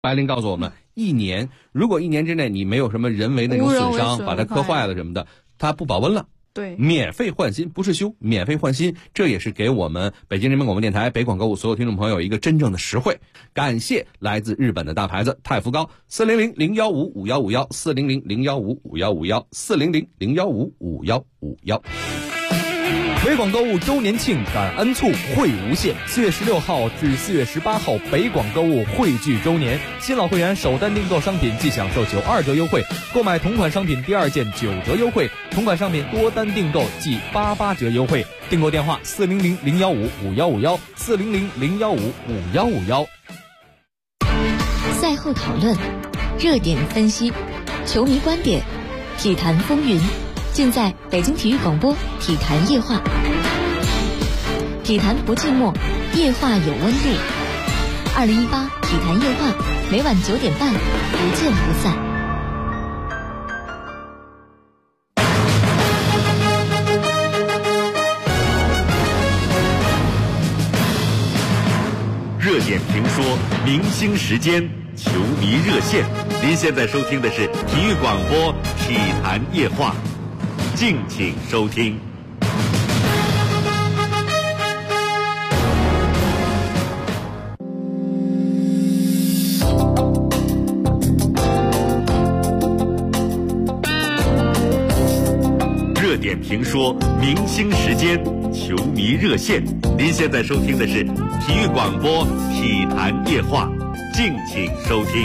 白灵告诉我们，如果一年之内你没有什么人为那种损伤，把它磕坏了什么的，它不保温了。 对， 免费换新，不是修，免费换新，这也是给我们北京人民广播电台北广购物所有听众朋友一个真正的实惠。感谢来自日本的大牌子太福膏，400-015-5151，400-015-5151，400-015-5151。 北广购物周年庆感恩促惠无限，4月16号至4月18号，北广购物汇聚周年，新老会员首单订购商品即享受92折优惠，购买同款商品第二件9折优惠，同款商品多单订购即88折优惠。订购电话400-015-5151，400-015-5151。 赛后讨论，热点分析，球迷观点，体坛风云，尽在北京体育广播体坛夜话。体坛不寂寞，夜话有温度。2018体坛夜话，每晚9点半，不见不散。 热点评说，明星时间，球迷热线。您现在收听的是体育广播体坛夜话，敬请收听。热点评说，明星时间，球迷热线。您现在收听的是体育广播体坛夜话，敬请收听。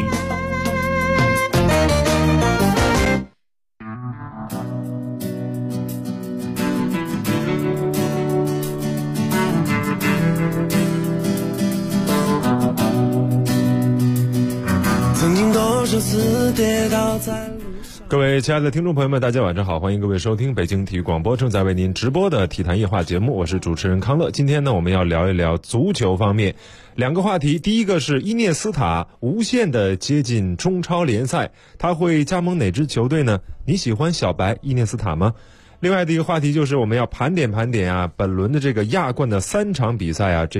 曾经多少次跌倒在各位亲爱的听众朋友们，大家晚上好，欢迎各位收听北京体育广播正在为您直播的体坛夜话节目，我是主持人康乐。今天呢，我们要聊一聊足球方面两个话题。第一个是伊涅斯塔无限的接近中超联赛，他会加盟哪支球队呢？你喜欢小白伊涅斯塔吗？另外的一个话题就是我们要盘点本轮的这个亚冠的3场比赛啊，这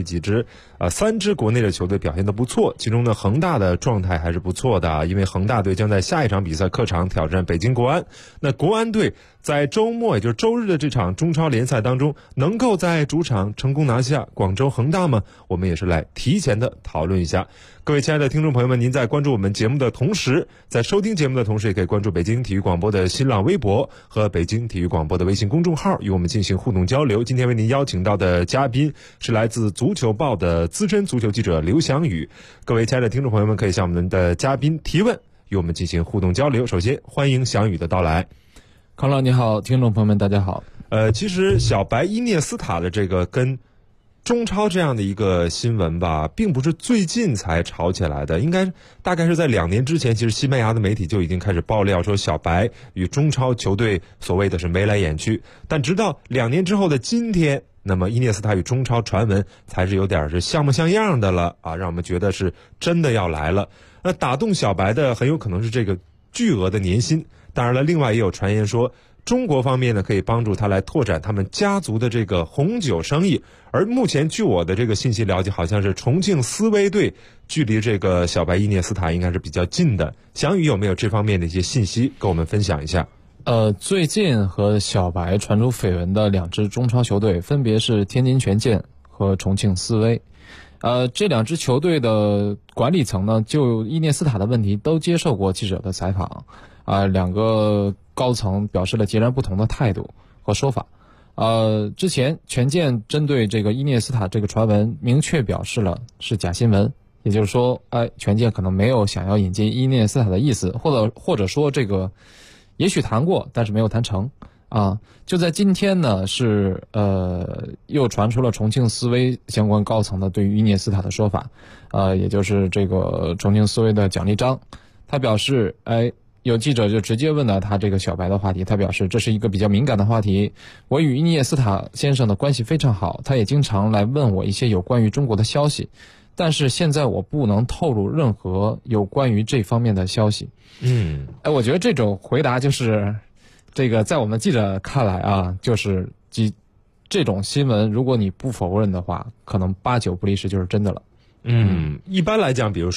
3支国内的球队表现得不错，其中呢恒大的状态还是不错的啊，因为恒大队将在下一场比赛客场挑战北京国安。那国安队在周末也就是周日的这场中超联赛当中，能够在主场成功拿下广州恒大吗？我们也是来提前的讨论一下。各位亲爱的听众朋友们，您在关注我们节目的同时，在收听节目的同时，也可以关注北京体育广播的新浪微博和北京体育广播的微信公众号，与我们进行互动交流。今天为您邀请到的嘉宾是来自足球报的资深足球记者刘翔宇。各位亲爱的听众朋友们，可以向我们的嘉宾提问，与我们进行互动交流。首先欢迎翔宇的到来。 康乐你好，听众朋友们大家好。 其实小白伊涅斯塔的这个跟中超这样的一个新闻吧，并不是最近才炒起来的，大概是在2年之前，其实西班牙的媒体就已经开始爆料说小白与中超球队所谓的是眉来眼去，但直到2年之后的今天，那么伊涅斯塔与中超传闻才是有点是像模像样的了啊，让我们觉得是真的要来了。那打动小白的很有可能是这个巨额的年薪，当然了，另外也有传言说中国方面呢可以帮助他来拓展他们家族的这个红酒生意，而目前据我的这个信息了解，好像是重庆斯威队距离这个小白伊涅斯塔应该是比较近的。翔宇有没有这方面的一些信息跟我们分享一下？ 最近和小白传出绯闻的2支中超球队分别是天津权健和重庆斯威。这2支球队的管理层呢，就伊涅斯塔的问题都接受过记者的采访，2个高层表示了截然不同的态度和说法。之前权健针对这个伊涅斯塔这个传闻明确表示了是假新闻，也就是说，权健可能没有想要引进伊涅斯塔的意思，或者说这个也许谈过，但是没有谈成啊。就在今天呢，是又传出了重庆斯威相关高层的对于伊涅斯塔的说法，也就是这个重庆斯威的蒋立章，他表示，有记者就直接问了他这个小白的话题，他表示这是一个比较敏感的话题，我与伊涅斯塔先生的关系非常好，他也经常来问我一些有关于中国的消息，但是现在我不能透露任何有关于这方面的消息。我觉得这种回答就是这个在我们记者看来啊，就是这种新闻如果你不否认的话，可能8、9不离10就是真的了。 一般来讲，比如说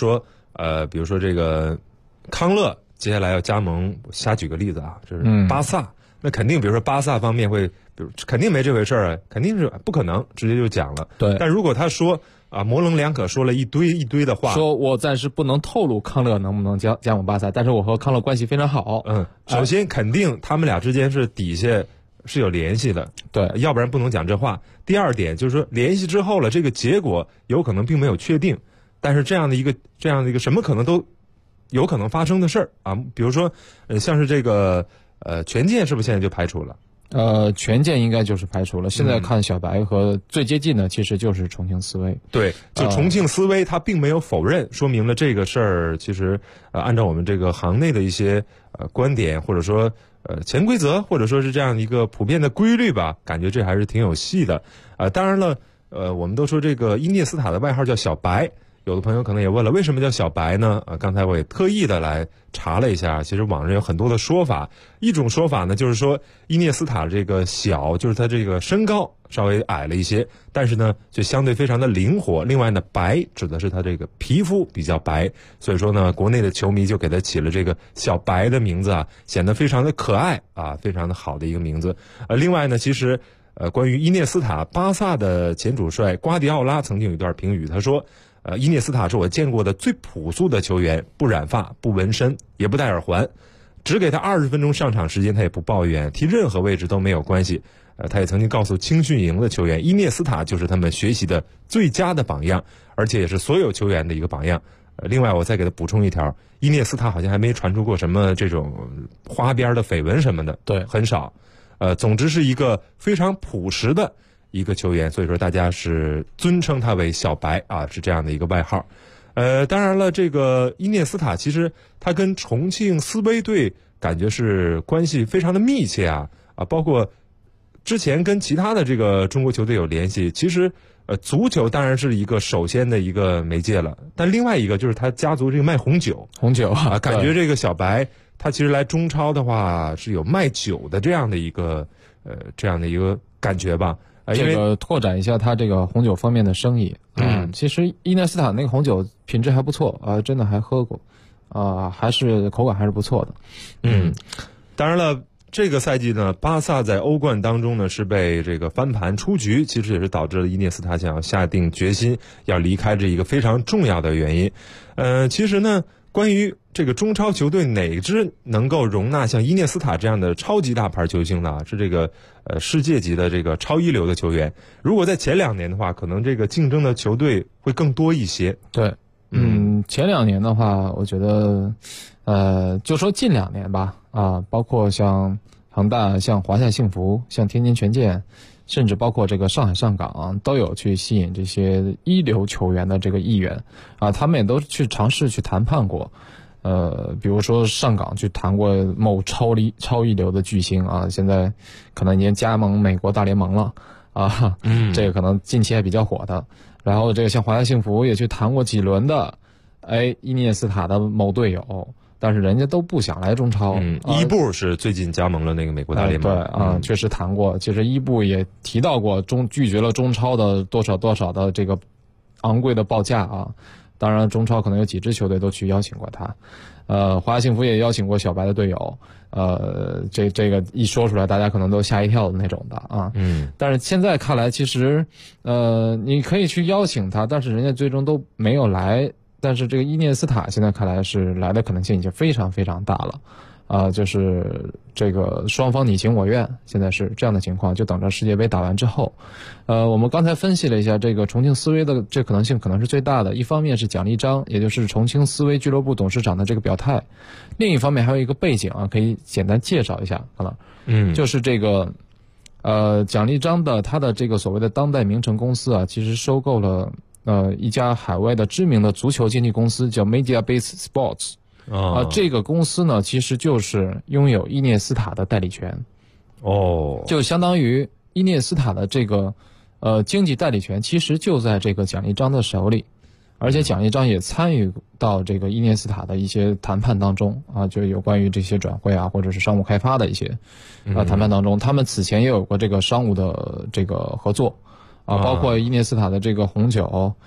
比如说这个康乐接下来要加盟，瞎举个例子啊，就是巴萨，那肯定比如说巴萨方面会，比如肯定没这回事儿啊，肯定是不可能，直接就讲了。 对， 但如果他说模棱两可说了一堆的话， 说我暂时不能透露康乐能不能加盟巴萨，但是我和康乐关系非常好。 首先肯定他们俩之间是底下是有联系的， 对， 要不然不能讲这话。第二点就是说联系之后了，这个结果有可能并没有确定，但是这样的一个什么可能都有可能发生的事儿啊，比如说像是这个权健是不是现在就排除了？ 权健应该就是排除了。现在看小白和最接近的其实就是重庆斯威。 对，就重庆斯威他并没有否认，说明了这个事儿其实按照我们这个行内的一些观点或者说潜规则或者说是这样一个普遍的规律吧，感觉这还是挺有戏的。当然了，我们都说这个伊涅斯塔的外号叫小白。有的朋友可能也问了，为什么叫小白呢？刚才我也特意的来查了一下，其实网上有很多的说法。一种说法呢，就是说伊涅斯塔这个小，就是他这个身高稍微矮了一些，但是呢，就相对非常的灵活。另外呢，白指的是他这个皮肤比较白，所以说呢，国内的球迷就给他起了这个小白的名字啊，显得非常的可爱啊，非常的好的一个名字。另外呢，其实关于伊涅斯塔，巴萨的前主帅瓜迪奥拉曾经有一段评语，他说伊涅斯塔是我见过的最朴素的球员，不染发，不纹身，也不戴耳环，只给他20分钟上场时间，他也不抱怨，踢任何位置都没有关系。他也曾经告诉青训营的球员，伊涅斯塔就是他们学习的最佳的榜样，而且也是所有球员的一个榜样。另外我再给他补充一条，伊涅斯塔好像还没传出过什么这种花边的绯闻什么的， 对， 很少。总之是一个非常朴实的一个球员，所以说大家是尊称他为小白啊，是这样的一个外号。当然了，这个伊涅斯塔其实他跟重庆斯威队感觉是关系非常的密切啊，包括之前跟其他的这个中国球队有联系。其实足球当然是一个首先的一个媒介了，但另外一个就是他家族这个卖红酒啊，感觉这个小白他其实来中超的话是有卖酒的这样的一个感觉吧。 这个拓展一下他这个红酒方面的生意。其实伊涅斯塔那个红酒品质还不错啊，真的还喝过还是口感还是不错的。 当然了，这个赛季呢，巴萨在欧冠当中呢是被这个翻盘出局，其实也是导致了伊涅斯塔想要下定决心要离开这一个非常重要的原因。其实呢，关于这个中超球队哪支能够容纳像伊涅斯塔这样的超级大牌球星呢？是这个世界级的这个超一流的球员。如果在前2年的话，可能这个竞争的球队会更多一些。 对，前2年的话，我觉得就说近2年吧，包括像恒大、像华夏幸福、像天津权健，甚至包括这个上海上港，都有去吸引这些一流球员的这个意愿他们也都去尝试去谈判过。比如说上港去谈过某超一流的巨星现在可能已经加盟美国大联盟了这个可能近期还比较火的。然后这个像华夏幸福也去谈过几轮的伊涅斯塔的某队友，但是人家都不想来中超。 伊布是最近加盟了那个美国大联盟。 对确实谈过。其实伊布也提到过拒绝了中超的多少的这个昂贵的报价当然中超可能有几支球队都去邀请过他。华夏幸福也邀请过小白的队友。这个一说出来大家可能都吓一跳的那种的但是现在看来，其实你可以去邀请他，但是人家最终都没有来。但是这个伊涅斯塔现在看来是来的可能性已经非常非常大了就是这个双方你情我愿，现在是这样的情况，就等着世界杯打完之后。我们刚才分析了一下这个重庆斯威的这可能性可能是最大的，一方面是奖励章，也就是重庆斯威俱乐部董事长的这个表态，另一方面还有一个背景可以简单介绍一下就是这个奖励章的他的这个所谓的当代名城公司其实收购了一家海外的知名的足球经纪公司，叫 MediaBase Sports。这个公司呢，其实就是拥有伊涅斯塔的代理权。就相当于伊涅斯塔的这个经济代理权，其实就在这个奖励章的手里，而且奖励章也参与到这个伊涅斯塔的一些谈判当中就有关于这些转会或者是商务开发的一些谈判当中，他们此前也有过这个商务的这个合作包括伊涅斯塔的这个红酒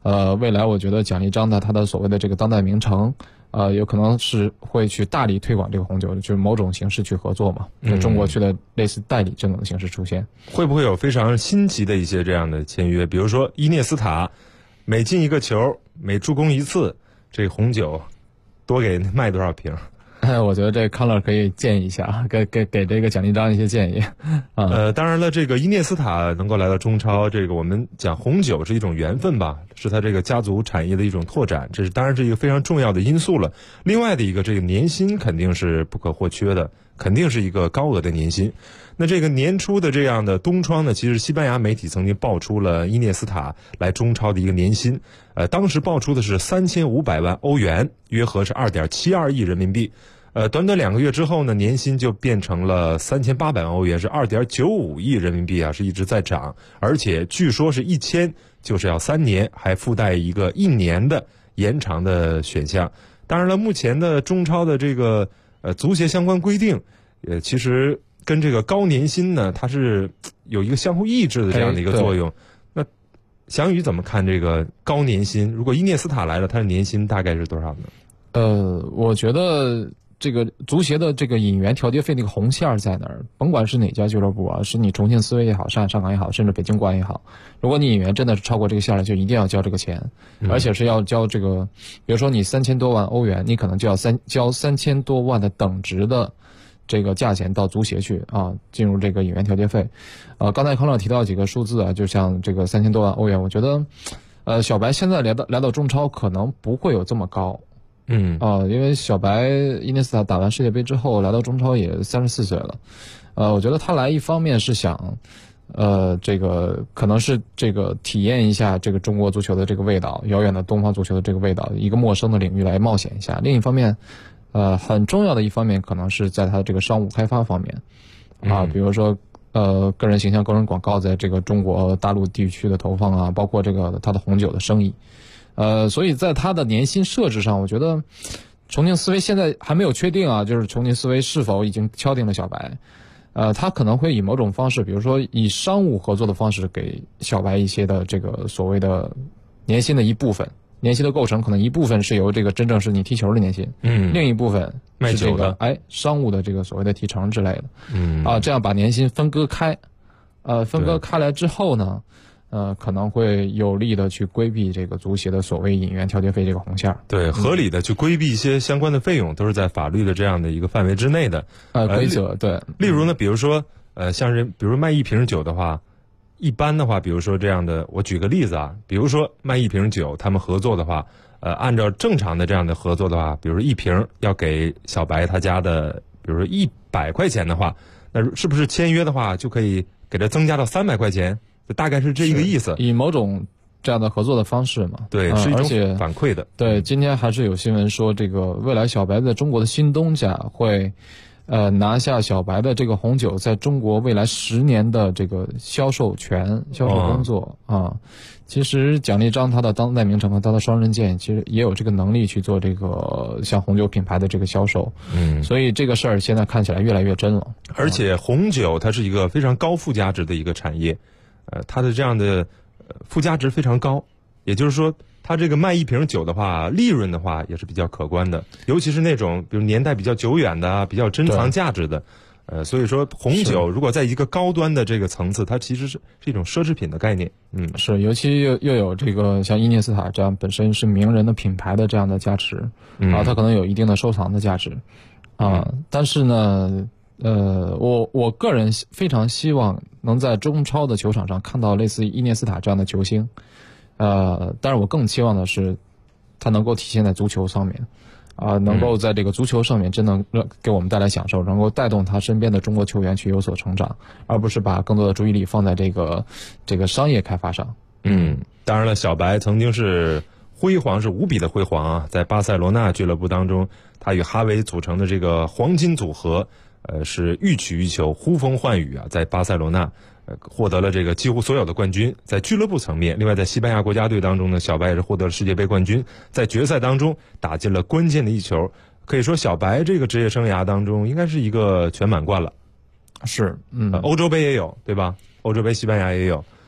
未来我觉得奖励章的它的所谓的这个当代名城，有可能是会去大力推广这个红酒，就是某种形式去合作嘛，中国去的类似代理这种的形式出现。 会不会有非常新奇的一些这样的签约？比如说伊涅斯塔每进一个球，每助攻一次，这红酒多给卖多少瓶？ 我觉得这康乐可以建议一下，给这个奖励章一些建议。 当然了，这个伊涅斯塔能够来到中超，这个我们讲红酒是一种缘分吧，是他这个家族产业的一种拓展，这是当然是一个非常重要的因素了。另外的一个，这个年薪肯定是不可或缺的，肯定是一个高额的年薪。那这个年初的这样的冬窗呢，其实西班牙媒体曾经爆出了伊涅斯塔来中超的一个年薪，当时爆出的是3500万欧元，约合是2.72亿人民币。短短2个月之后呢，年薪就变成了3800万欧元，是2.95亿人民币啊，是一直在涨，而且据说是一签就是要3年，还附带一个1年的延长的选项。当然了，目前的中超的这个足协相关规定，其实跟这个高年薪呢，它是有一个相互抑制的这样的一个作用。那翔宇怎么看这个高年薪？如果伊涅斯塔来了，他的年薪大概是多少呢？ 我觉得这个足协的这个引援调节费那个红线在哪儿？甭管是哪家俱乐部啊，是你重庆斯威也好，上海上港也好，甚至北京国安也好，如果你引援真的是超过这个线了，就一定要交这个钱，而且是要交这个，比如说你3000多万欧元，你可能就要交3000多万的等值的这个价钱到足协去啊，进入这个引援调节费。刚才康乐提到几个数字啊，就像这个3000多万欧元，我觉得小白现在来到中超可能不会有这么高。因为小白伊涅斯塔打完世界杯之后来到中超也34岁了，我觉得他来一方面是想，这个可能是这个体验一下这个中国足球的这个味道，遥远的东方足球的这个味道，一个陌生的领域来冒险一下。另一方面，很重要的一方面可能是在他的这个商务开发方面，比如说个人形象、个人广告在这个中国大陆地区的投放啊，包括这个他的红酒的生意。所以在他的年薪设置上，我觉得重庆斯威现在还没有确定啊，就是重庆斯威是否已经敲定了小白。他可能会以某种方式，比如说以商务合作的方式给小白一些的这个所谓的年薪的一部分，年薪的构成可能一部分是由这个真正是你踢球的年薪，另一部分是这个商务的这个所谓的提成之类的，这样把年薪分割开，分割开来之后呢，可能会有力的去规避这个足协的所谓引援调节费这个红线。 对，合理的去规避一些相关的费用，都是在法律的这样的一个范围之内的规则。对， 例如呢，比如说像是比如卖1瓶酒的话，一般的话，比如说这样的，我举个例子啊，比如说卖1瓶酒，他们合作的话，按照正常的这样的合作的话，比如说1瓶要给小白他家的，比如说100块钱的话，那是不是签约的话就可以给他增加到300块钱？大概是这一个意思， 以某种这样的合作的方式嘛。 对，是一种反馈的。 对，今天还是有新闻说，这个未来小白在中国的新东家会，拿下小白的这个红酒在中国未来10年的这个销售权、销售工作啊。其实奖励章它的当代名城和它的双刃剑，其实也有这个能力去做这个像红酒品牌的这个销售。所以这个事儿现在看起来越来越真了。 而且红酒它是一个非常高附加值的一个产业。它的这样的附加值非常高，也就是说，它这个卖1瓶酒的话，利润的话也是比较可观的，尤其是那种比如年代比较久远的啊，比较珍藏价值的，所以说红酒如果在一个高端的这个层次，它其实是一种奢侈品的概念。 是，尤其又有这个像伊涅斯塔这样本身是名人的品牌的这样的加持，它可能有一定的收藏的价值，但是呢。我个人非常希望能在中超的球场上看到类似伊涅斯塔这样的球星，但是我更期望的是，他能够体现在足球上面，能够在这个足球上面真能给我们带来享受，能够带动他身边的中国球员去有所成长，而不是把更多的注意力放在这个商业开发上。 当然了，小白曾经是辉煌，是无比的辉煌啊，在巴塞罗那俱乐部当中，他与哈维组成的这个黄金组合。是欲取欲求，呼风唤雨啊！在巴塞罗那，获得了这个几乎所有的冠军，在俱乐部层面。另外，在西班牙国家队当中呢，小白也是获得了世界杯冠军，在决赛当中打进了关键的一球。可以说，小白这个职业生涯当中应该是一个全满贯了。 是， 欧洲杯也有，对吧？欧洲杯西班牙也有。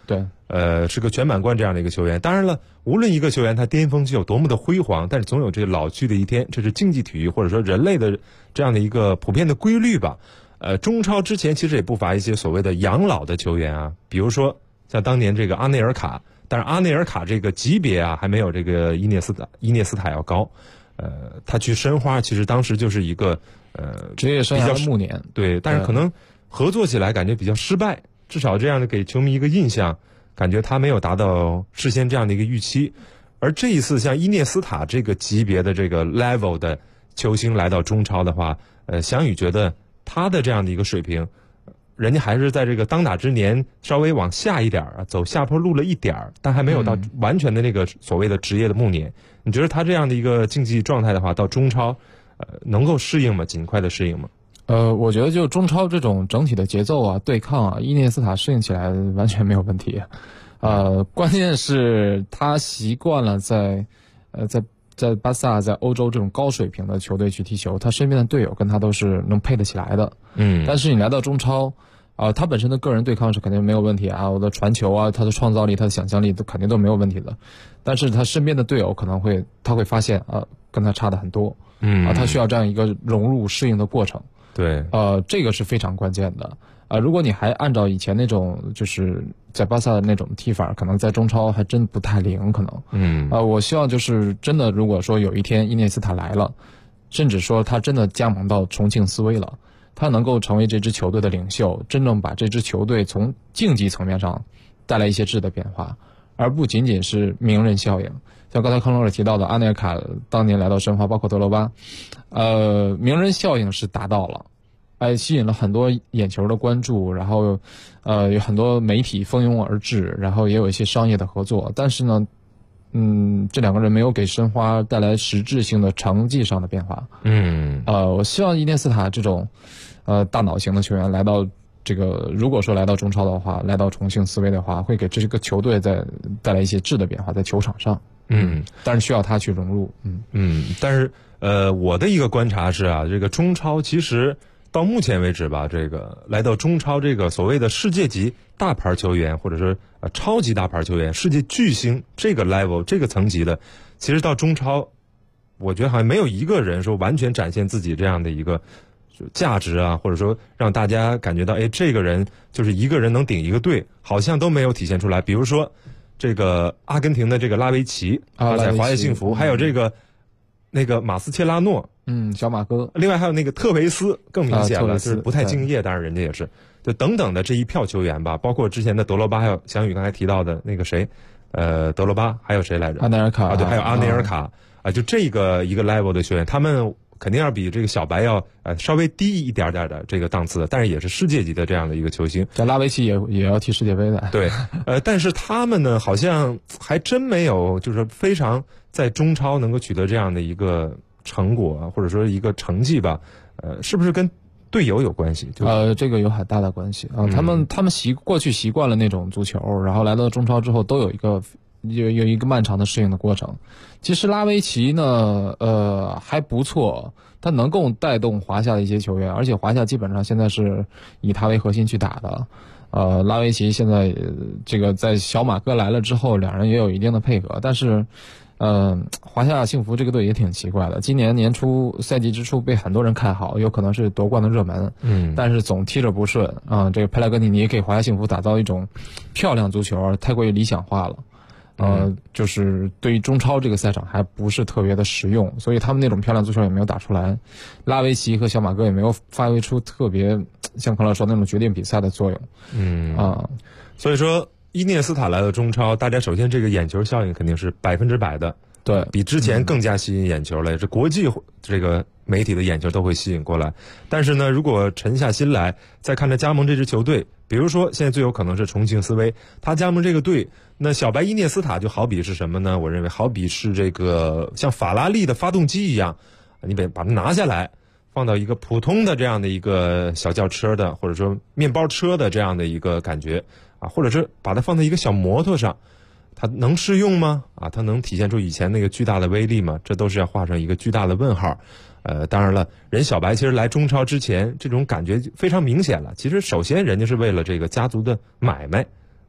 对， 是个全满贯这样的一个球员。当然了，无论一个球员他巅峰期有多么的辉煌，但是总有这个老去的一天，这是竞技体育或者说人类的这样的一个普遍的规律吧。中超之前其实也不乏一些所谓的养老的球员啊，比如说像当年这个阿内尔卡，但是阿内尔卡这个级别啊还没有这个伊涅斯塔要高。他去申花其实当时就是一个职业生涯的暮年， 对，但是可能合作起来感觉比较失败，至少这样的给球迷一个印象，感觉他没有达到事先这样的一个预期。而这一次像伊涅斯塔这个级别的这个 level 的球星来到中超的话，翔宇觉得他的这样的一个水平，人家还是在这个当打之年稍微往下一点啊，走下坡路了一点儿，但还没有到完全的那个所谓的职业的暮年。你觉得他这样的一个竞技状态的话，到中超，能够适应吗？尽快的适应吗？ 我觉得就中超这种整体的节奏啊、对抗啊，伊涅斯塔适应起来完全没有问题。关键是他习惯了在巴萨、在欧洲这种高水平的球队去踢球，他身边的队友跟他都是能配得起来的。但是你来到中超，他本身的个人对抗是肯定没有问题啊，我的传球啊，他的创造力、他的想象力都肯定都没有问题的。但是他身边的队友可能他会发现跟他差的很多。他需要这样一个融入适应的过程。 对， 这个是非常关键的。如果你还按照以前那种就是在巴萨的那种踢法，可能在中超还真不太灵，可能。我希望就是真的，如果说有一天伊涅斯塔来了，甚至说他真的加盟到重庆斯威了，他能够成为这支球队的领袖，真正把这支球队从竞技层面上带来一些质的变化，而不仅仅是名人效应。像刚才康乐尔提到的阿内尔卡当年来到申花，包括德罗巴，名人效应是达到了，吸引了很多眼球的关注，然后有很多媒体蜂拥而至，然后也有一些商业的合作。但是呢，这两个人没有给申花带来实质性的成绩上的变化。我希望伊涅斯塔这种大脑型的球员来到这个，如果说来到中超的话，来到重庆斯威的话，会给这个球队带来一些质的变化在球场上。但是需要他去融入。 但是我的一个观察是啊，这个中超其实到目前为止吧，这个来到中超这个所谓的世界级大牌球员，或者说超级大牌球员、世界巨星这个 level 这个层级的，其实到中超，我觉得好像没有一个人说完全展现自己这样的一个价值啊，或者说让大家感觉到，这个人就是一个人能顶一个队，好像都没有体现出来。比如说这个阿根廷的这个拉维奇，他在华夏幸福，还有这个那个马斯切拉诺， 小马哥， 另外还有那个特维斯，更明显了，就是不太敬业，当然人家也是，就等等的这一票球员吧，包括之前的德罗巴，还有翔宇刚才提到的那个谁，德罗巴，还有谁来着？ 阿内尔卡对，还有阿内尔卡就这个一个 level 的球员，他们肯定要比这个小白要稍微低一点点的这个档次，但是也是世界级的这样的一个球星。 像拉维奇也要踢世界杯的。 对，但是他们呢，好像还真没有，就是非常在中超能够取得这样的一个成果，或者说一个成绩吧。是不是跟队友有关系？ 这个有很大的关系啊。他们过去习惯了那种足球，然后来到中超之后都有一个漫长的适应的过程。其实拉维奇呢，还不错，他能够带动华夏的一些球员，而且华夏基本上现在是以他为核心去打的。拉维奇现在这个在小马哥来了之后，两人也有一定的配合，但是华夏幸福这个队也挺奇怪的，今年年初赛季之初被很多人看好，有可能是夺冠的热门，但是总踢着不顺啊。这个佩莱格尼尼给华夏幸福打造一种漂亮足球，太过于理想化了。就是对于中超这个赛场还不是特别的实用，所以他们那种漂亮足球也没有打出来。拉维奇和小马哥也没有发挥出特别像康乐说那种决定比赛的作用。 所以说伊涅斯塔来到中超，大家首先这个眼球效应肯定是100%的， 对， 比之前更加吸引眼球了。这国际这个媒体的眼球都会吸引过来。但是呢，如果沉下心来再看着加盟这支球队，比如说现在最有可能是重庆斯威，他加盟这个队，那小白伊涅斯塔就好比是什么呢？我认为好比是这个像法拉利的发动机一样，你把它拿下来，放到一个普通的这样的一个小轿车的，或者说面包车的这样的一个感觉啊，或者是把它放在一个小摩托上，它能适用吗？它能体现出以前那个巨大的威力吗？这都是要画上一个巨大的问号。当然了，人小白其实来中超之前，这种感觉非常明显了。其实首先人家是为了这个家族的买卖，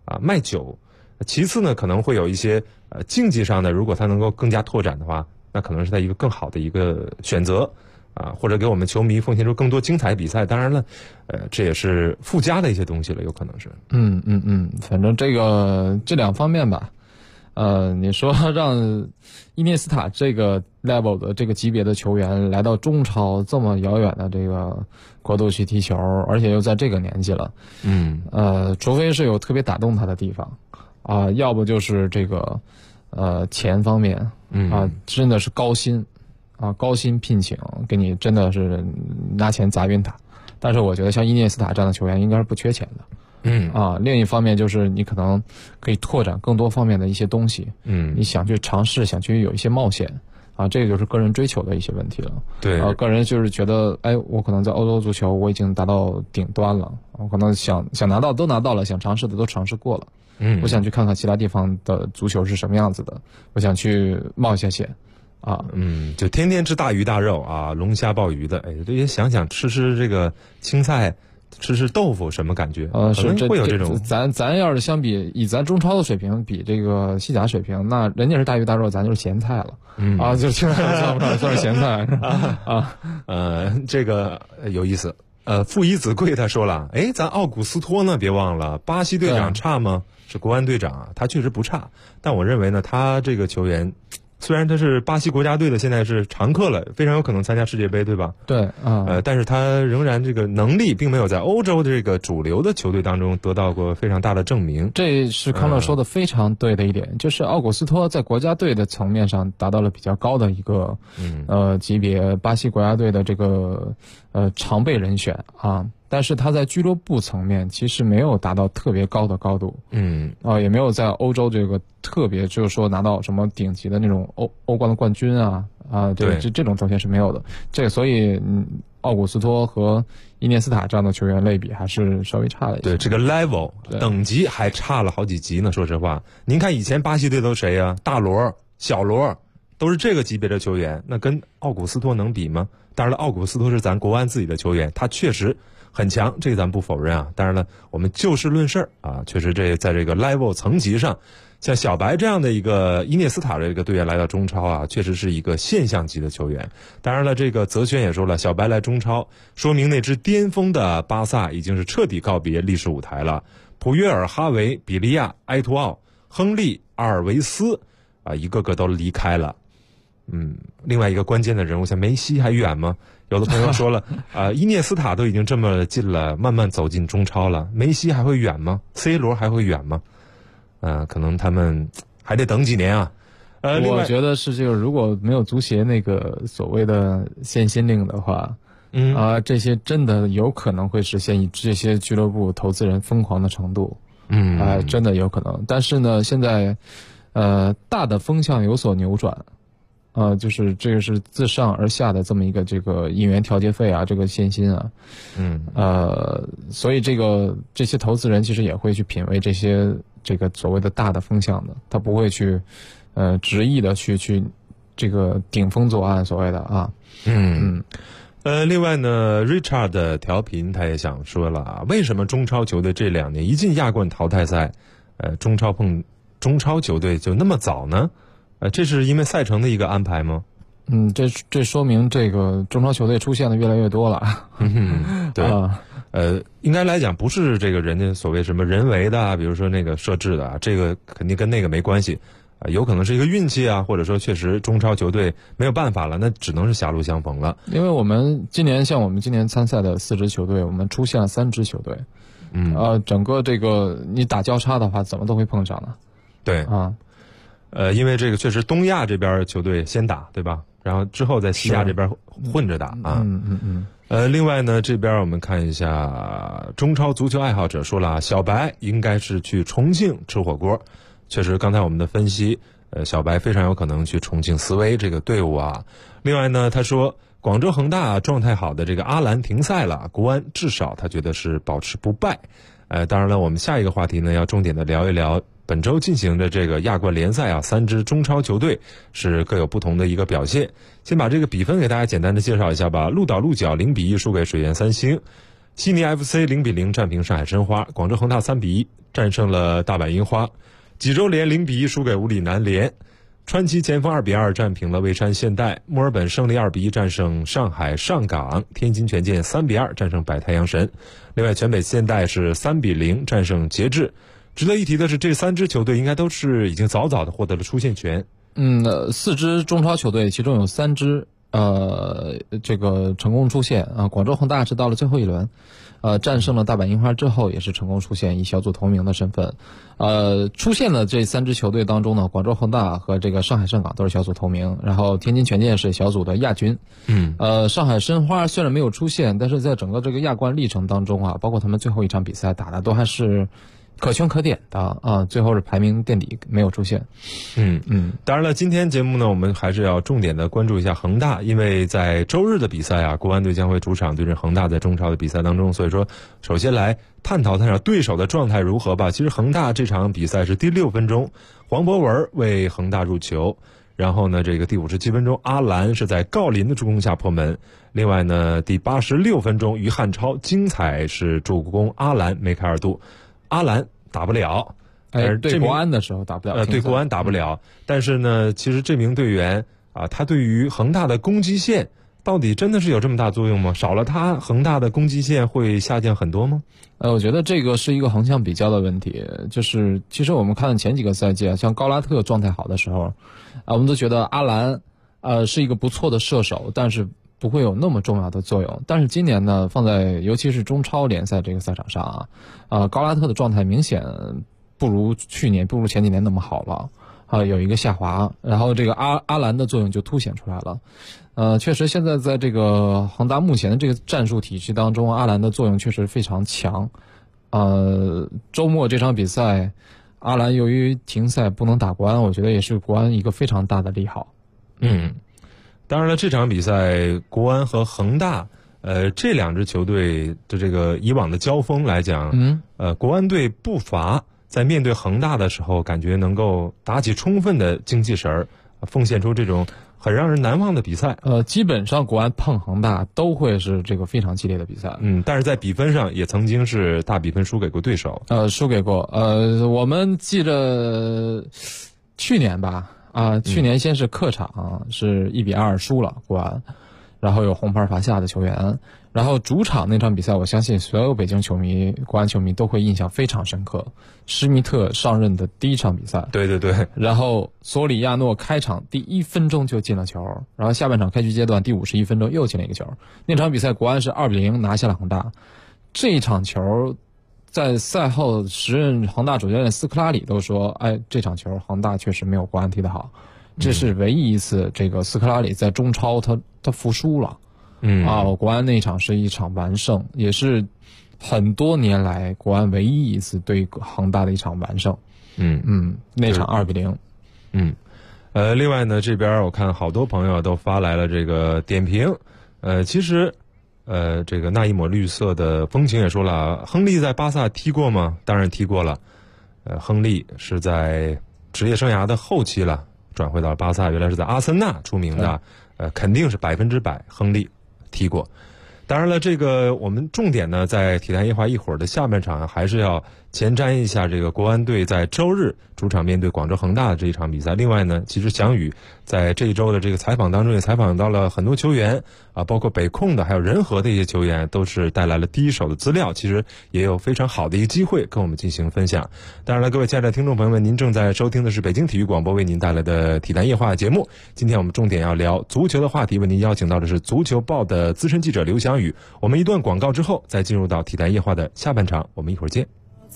卖酒。其次呢，可能会有一些竞技上的，如果他能够更加拓展的话，那可能是他一个更好的一个选择或者给我们球迷奉献出更多精彩比赛。当然了，这也是附加的一些东西了，有可能是。 反正这两方面吧。你说让伊涅斯塔这个 level 的这个级别的球员来到中超这么遥远的这个国度去踢球，而且又在这个年纪了，除非是有特别打动他的地方要不就是这个钱方面真的是高薪聘请，给你真的是拿钱砸晕他。但是我觉得像伊涅斯塔这样的球员应该是不缺钱的。另一方面就是你可能可以拓展更多方面的一些东西。你想去尝试，想去有一些冒险这个就是个人追求的一些问题了。 对， 个人就是觉得，我可能在欧洲足球我已经达到顶端了，我可能想拿到都拿到了，想尝试的都尝试过了。我想去看看其他地方的足球是什么样子的，我想去冒一下险就天天吃大鱼大肉龙虾鲍鱼的，这也想吃这个青菜，吃豆腐什么感觉？可能会有这种。 咱要是相比以咱中超的水平比这个西甲水平，那人家是大鱼大肉，咱就是咸菜了。就青菜算不上，算是咸菜这个有意思。傅一子贵他说了，咱奥古斯托呢，别忘了，巴西队长差吗？是国安队长他确实不差，但我认为呢，他这个球员虽然他是巴西国家队的，现在是常客了，非常有可能参加世界杯，对吧？ 对但是他仍然这个能力并没有在欧洲的这个主流的球队当中得到过非常大的证明。 这是康乐说的非常对的一点，就是奥古斯托在国家队的层面上达到了比较高的一个级别，巴西国家队的这个常备人选但是他在俱乐部层面其实没有达到特别高的高度，也没有在欧洲这个特别就是说拿到什么顶级的那种欧冠的冠军对，这种表现是没有的。这个所以奥古斯托和伊涅斯塔这样的球员类比还是稍微差了一些。 对，这个 level 等级还差了好几级呢。说实话，您看以前巴西队都谁呀？大罗、小罗都是这个级别的球员，那跟奥古斯托能比吗？当然了，奥古斯托是咱国安自己的球员，他确实很强，这个咱不否认当然了，我们就事论事确实这在这个 level 层级上，像小白这样的一个伊涅斯塔的一个队员来到中超确实是一个现象级的球员。当然了，这个泽轩也说了，小白来中超，说明那支巅峰的巴萨已经是彻底告别历史舞台了。普约尔、哈维、比利亚、埃托奥、亨利、阿尔维斯一个个都离开了。另外一个关键的人物像梅西还远吗？有的朋友说了伊涅斯塔都已经这么近了，慢慢走进中超了，梅西还会远吗？ C 罗还会远吗？可能他们还得等几年我觉得是这个，如果没有足协那个所谓的限薪令的话这些真的有可能会实现以这些俱乐部投资人疯狂的程度真的有可能。但是呢，现在大的风向有所扭转就是这个是自上而下的这么一个这个引援调节费这个限薪所以这些投资人其实也会去品味这个所谓的大的风向的，他不会去执意的去这个顶风作案所谓的另外呢 Richard 调频他也想说了为什么中超球队这2年一进亚冠淘汰赛中超球队就那么早呢？这是因为赛程的一个安排吗？ 这说明这个中超球队出现的越来越多了。 对应该来讲不是这个人家所谓什么人为的比如说那个设置的这个肯定跟那个没关系有可能是一个运气或者说确实中超球队没有办法了，那只能是狭路相逢了。 因为我们今年参赛的4支球队，我们出现了3支球队，整个这个你打交叉的话，怎么都会碰上的。 对因为这个确实东亚这边球队先打，对吧？然后之后在西亚这边混着打另外呢，这边我们看一下中超足球爱好者说了小白应该是去重庆吃火锅。确实刚才我们的分析小白非常有可能去重庆斯威这个队伍另外呢，他说广州恒大状态好的这个阿兰停赛了，国安至少他觉得是保持不败。当然了，我们下一个话题呢要重点的聊一聊本周进行的这个亚冠联赛3支中超球队是各有不同的一个表现。先把这个比分给大家简单的介绍一下吧。鹿岛鹿角0-1输给水源三星， 悉尼 FC 0-0战平上海申花，广州恒大3-1战胜了大阪樱花，济州联0-1输给五里南联，川崎前锋2-2战平了蔚山现代，墨尔本胜利2-1战胜上海上港，天津权健3-2战胜百太阳神。另外全北现代是3-0战胜节制。值得一提的是，这3支球队应该都是已经早早的获得了出线权。 4支中超球队其中有3支这个成功出线啊。广州恒大是到了最后一轮，战胜了大阪樱花之后也是成功出线，以小组头名的身份。出现的这3支球队当中呢，广州恒大和这个上海上港都是小组头名，然后天津权健是小组的亚军。上海申花虽然没有出现，但是在整个这个亚冠历程当中啊，包括他们最后一场比赛打的都还是可圈可点的啊，最后是排名垫底，没有出现。 当然了，今天节目呢，我们还是要重点的关注一下恒大，因为在周日的比赛啊，国安队将会主场对阵恒大在中超的比赛当中，所以说首先来探讨对手的状态如何吧。其实恒大这场比赛是第6分钟，黄博文为恒大入球，然后呢，这个第57分钟，阿兰是在郜林的助攻下破门。另外呢，第86分钟，于汉超精彩是助攻阿兰梅开2度。阿兰打不了， 对国安的时候打不了， 对国安打不了。但是呢，其实这名队员啊，他对于恒大的攻击线到底真的是有这么大作用吗？少了他，恒大的攻击线会下降很多吗？ 我觉得这个是一个横向比较的问题。就是其实我们看前几个赛季啊，像高拉特状态好的时候，我们都觉得阿兰是一个不错的射手，但是不会有那么重要的作用。但是今年呢，放在尤其是中超联赛这个赛场上高拉特的状态明显不如去年，不如前几年那么好了有一个下滑，然后这个阿兰的作用就凸显出来了。确实现在在这个恒大目前的这个战术体系当中，阿兰的作用确实非常强。周末这场比赛，阿兰由于停赛不能打国安，我觉得也是国安一个非常大的利好。 当然了，这场比赛国安和恒大这2支球队的这个以往的交锋来讲，国安队不乏在面对恒大的时候，感觉能够打起充分的精气神儿，奉献出这种很让人难忘的比赛。 基本上国安碰恒大都会是这个非常激烈的比赛。 但是在比分上也曾经是大比分输给过对手。 输给过。我们记着去年吧。去年先是客场是1-2输了国安，然后有红牌罚下的球员，然后主场那场比赛，我相信所有北京球迷、国安球迷都会印象非常深刻。施密特上任的第1场比赛， 对， 然后索里亚诺开场第1分钟就进了球，然后下半场开局阶段第51分钟又进了一个球。那场比赛国安是2-0拿下了恒大。这一场球在赛后时任恒大主教练斯科拉里都说，这场球恒大确实没有国安踢得好，这是唯一一次这个斯科拉里在中超他服输了。国安那一场是一场完胜，也是很多年来国安唯一一次对恒大的一场完胜。那场2-0。 另外呢，这边我看好多朋友都发来了这个点评。其实这个那一抹绿色的风情也说了，亨利在巴萨踢过吗？当然踢过了。亨利是在职业生涯的后期了，转回到巴萨，原来是在阿森纳出名的。肯定是100%亨利踢过。当然了，这个我们重点呢，在体坛夜话一会儿的下半场，还是要前瞻一下这个国安队在周日主场面对广州恒大的这一场比赛。另外呢，其实翔宇在这一周的这个采访当中也采访到了很多球员包括北控的还有人和的一些球员，都是带来了第一手的资料，其实也有非常好的一个机会跟我们进行分享。当然了，各位亲爱的听众朋友们，您正在收听的是北京体育广播为您带来的体坛夜话节目。今天我们重点要聊足球的话题，为您邀请到的是足球报的资深记者刘翔宇。我们一段广告之后再进入到体坛夜话的下半场，我们一会儿见。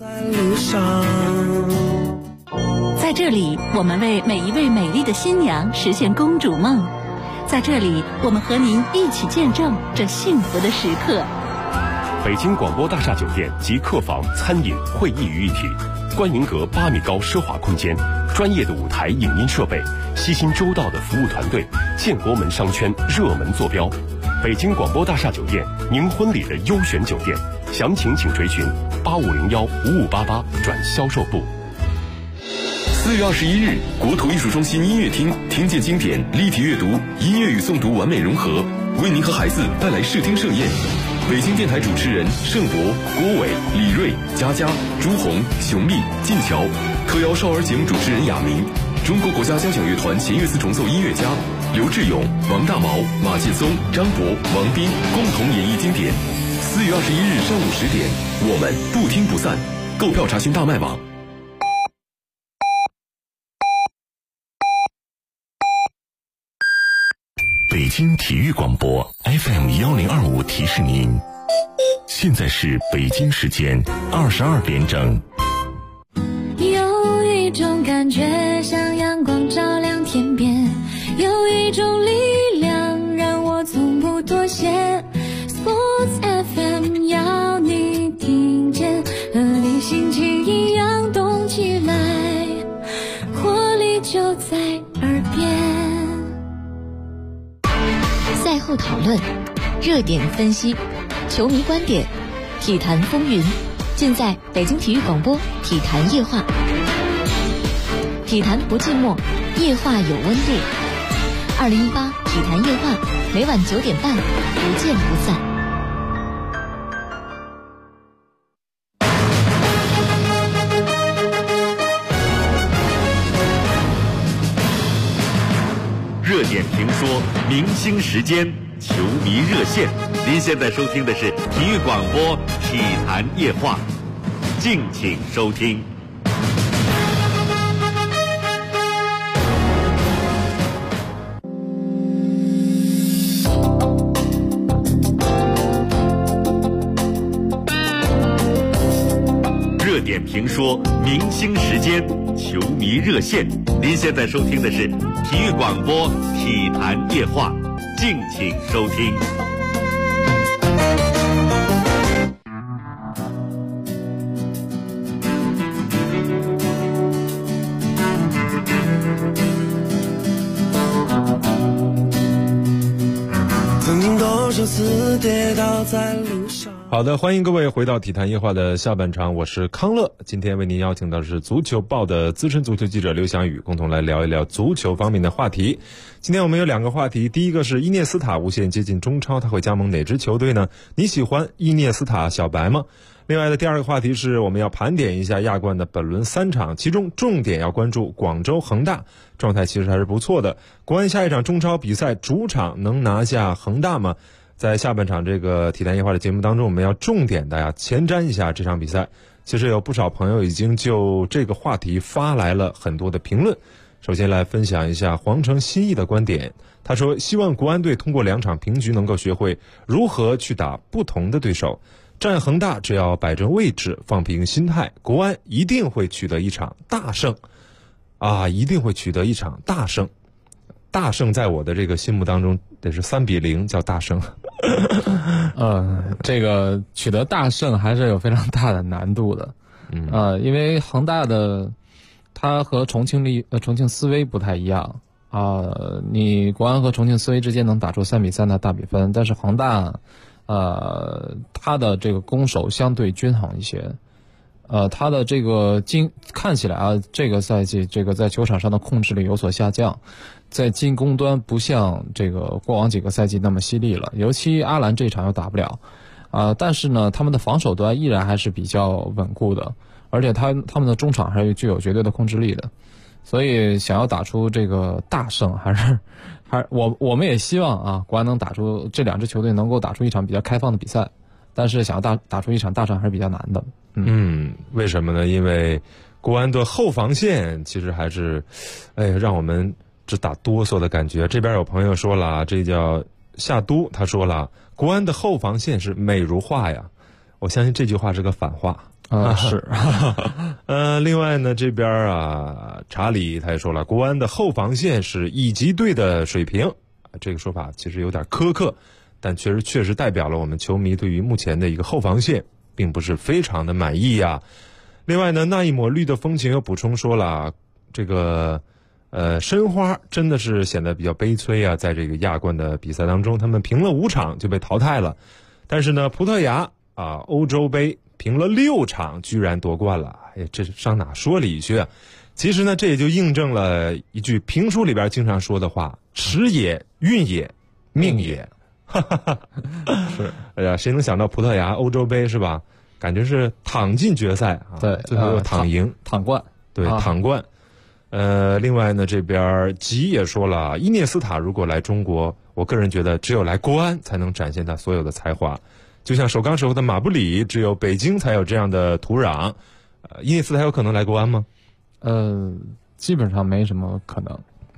在这里，我们为每一位美丽的新娘实现公主梦。在这里，我们和您一起见证这幸福的时刻。 北京广播大厦酒店集客房、餐饮、会议于一体，观云阁8米高奢华空间，专业的舞台影音设备，悉心周到的服务团队，建国门商圈热门坐标。北京广播大厦酒店，您婚礼的优选酒店，详情请垂询8501-5588转销售部。 4月21日，国土艺术中心音乐厅听见经典，立体阅读，音乐与诵读完美融合，为您和孩子带来视听盛宴。 北京电台主持人盛博、郭伟、李锐、佳佳、朱红、熊丽、晋桥，特邀少儿节目主持人亚明，中国国家交响乐团弦乐四重奏音乐家刘志勇、王大毛、马劲松、张博、王斌共同演绎经典。4月21日上午10点，我们不听不散。购票查询大麦网。 北京体育广播 FM1025提示您，现在是北京时间22点整。 有一种感觉像阳光照亮天边，有一种力量让我从不妥协。 Sports FM 要你听见，和你心情一样动起来，活力就在耳边。 赛后讨论，热点分析，球迷观点，体坛风云，尽在北京体育广播体坛夜话。体坛不寂寞，夜话有温度。2018体坛夜话，每晚9点半，不见不散。 热点评说，明星时间，球迷热线。您现在收听的是体育广播体坛夜话，敬请收听。热点评说，明星时间，球迷热线。您现在收听的是体育广播体坛夜话，敬请收听。 曾经多少次跌倒在路上。 好的，欢迎各位回到体坛夜话的下半场，我是康乐。今天为您邀请到的是足球报的资深足球记者刘翔宇，共同来聊一聊足球方面的话题。今天我们有2个话题，第一个是伊涅斯塔无限接近中超，他会加盟哪支球队呢？你喜欢伊涅斯塔小白吗？另外的第2个话题是我们要盘点一下亚冠的本轮3场，其中重点要关注广州恒大，状态其实还是不错的。国安下一场中超比赛主场能拿下恒大吗？在下半场这个体坛夜话的节目当中，我们要重点的前瞻一下这场比赛。其实有不少朋友已经就这个话题发来了很多的评论。首先来分享一下黄城新义的观点，他说希望国安队通过2场平局能够学会如何去打不同的对手。战恒大只要摆正位置，放平心态，国安一定会取得一场大胜啊！一定会取得一场大胜。大胜在我的这个心目当中得是3-0，叫大胜。 这个取得大胜还是有非常大的难度的。因为恒大的它和重庆斯威不太一样你国安和重庆斯威之间能打出3-3的大比分，但是恒大它的这个攻守相对均衡一些。他的这个看起来这个赛季这个在球场上的控制力有所下降，在进攻端不像这个过往几个赛季那么犀利了，尤其阿兰这场又打不了但是呢他们的防守端依然还是比较稳固的，而且他们的中场还是具有绝对的控制力的，所以想要打出这个大胜我们也希望国安能打出这2支球队能够打出一场比较开放的比赛，但是想要打出一场大胜还是比较难的。 为什么呢？因为国安的后防线其实还是让我们直打哆嗦的感觉。这边有朋友说了，这叫夏都，他说了国安的后防线是美如画呀，我相信这句话是个反话是另外呢这边查理他也说了，国安的后防线是乙级队的水平，这个说法其实有点苛刻，但确实代表了我们球迷对于目前的一个后防线并不是非常的满意呀。另外呢，那一抹绿的风情又补充说了，这个申花真的是显得比较悲催啊，在这个亚冠的比赛当中，他们平了5场就被淘汰了，但是呢，葡萄牙欧洲杯平了6场，居然夺冠了，这上哪说理去啊？其实呢，这也就印证了一句评书里边经常说的话：时也，运也，命也。 是，哎呀，谁能想到葡萄牙欧洲杯是吧？感觉是躺进决赛啊， 对， 最后又躺赢， 躺冠， 对，躺冠。另外呢，这边吉也说了，伊涅斯塔如果来中国，我个人觉得只有来国安才能展现他所有的才华，就像首钢时候的马布里，只有北京才有这样的土壤。伊涅斯塔有可能来国安吗？ 基本上没什么可能。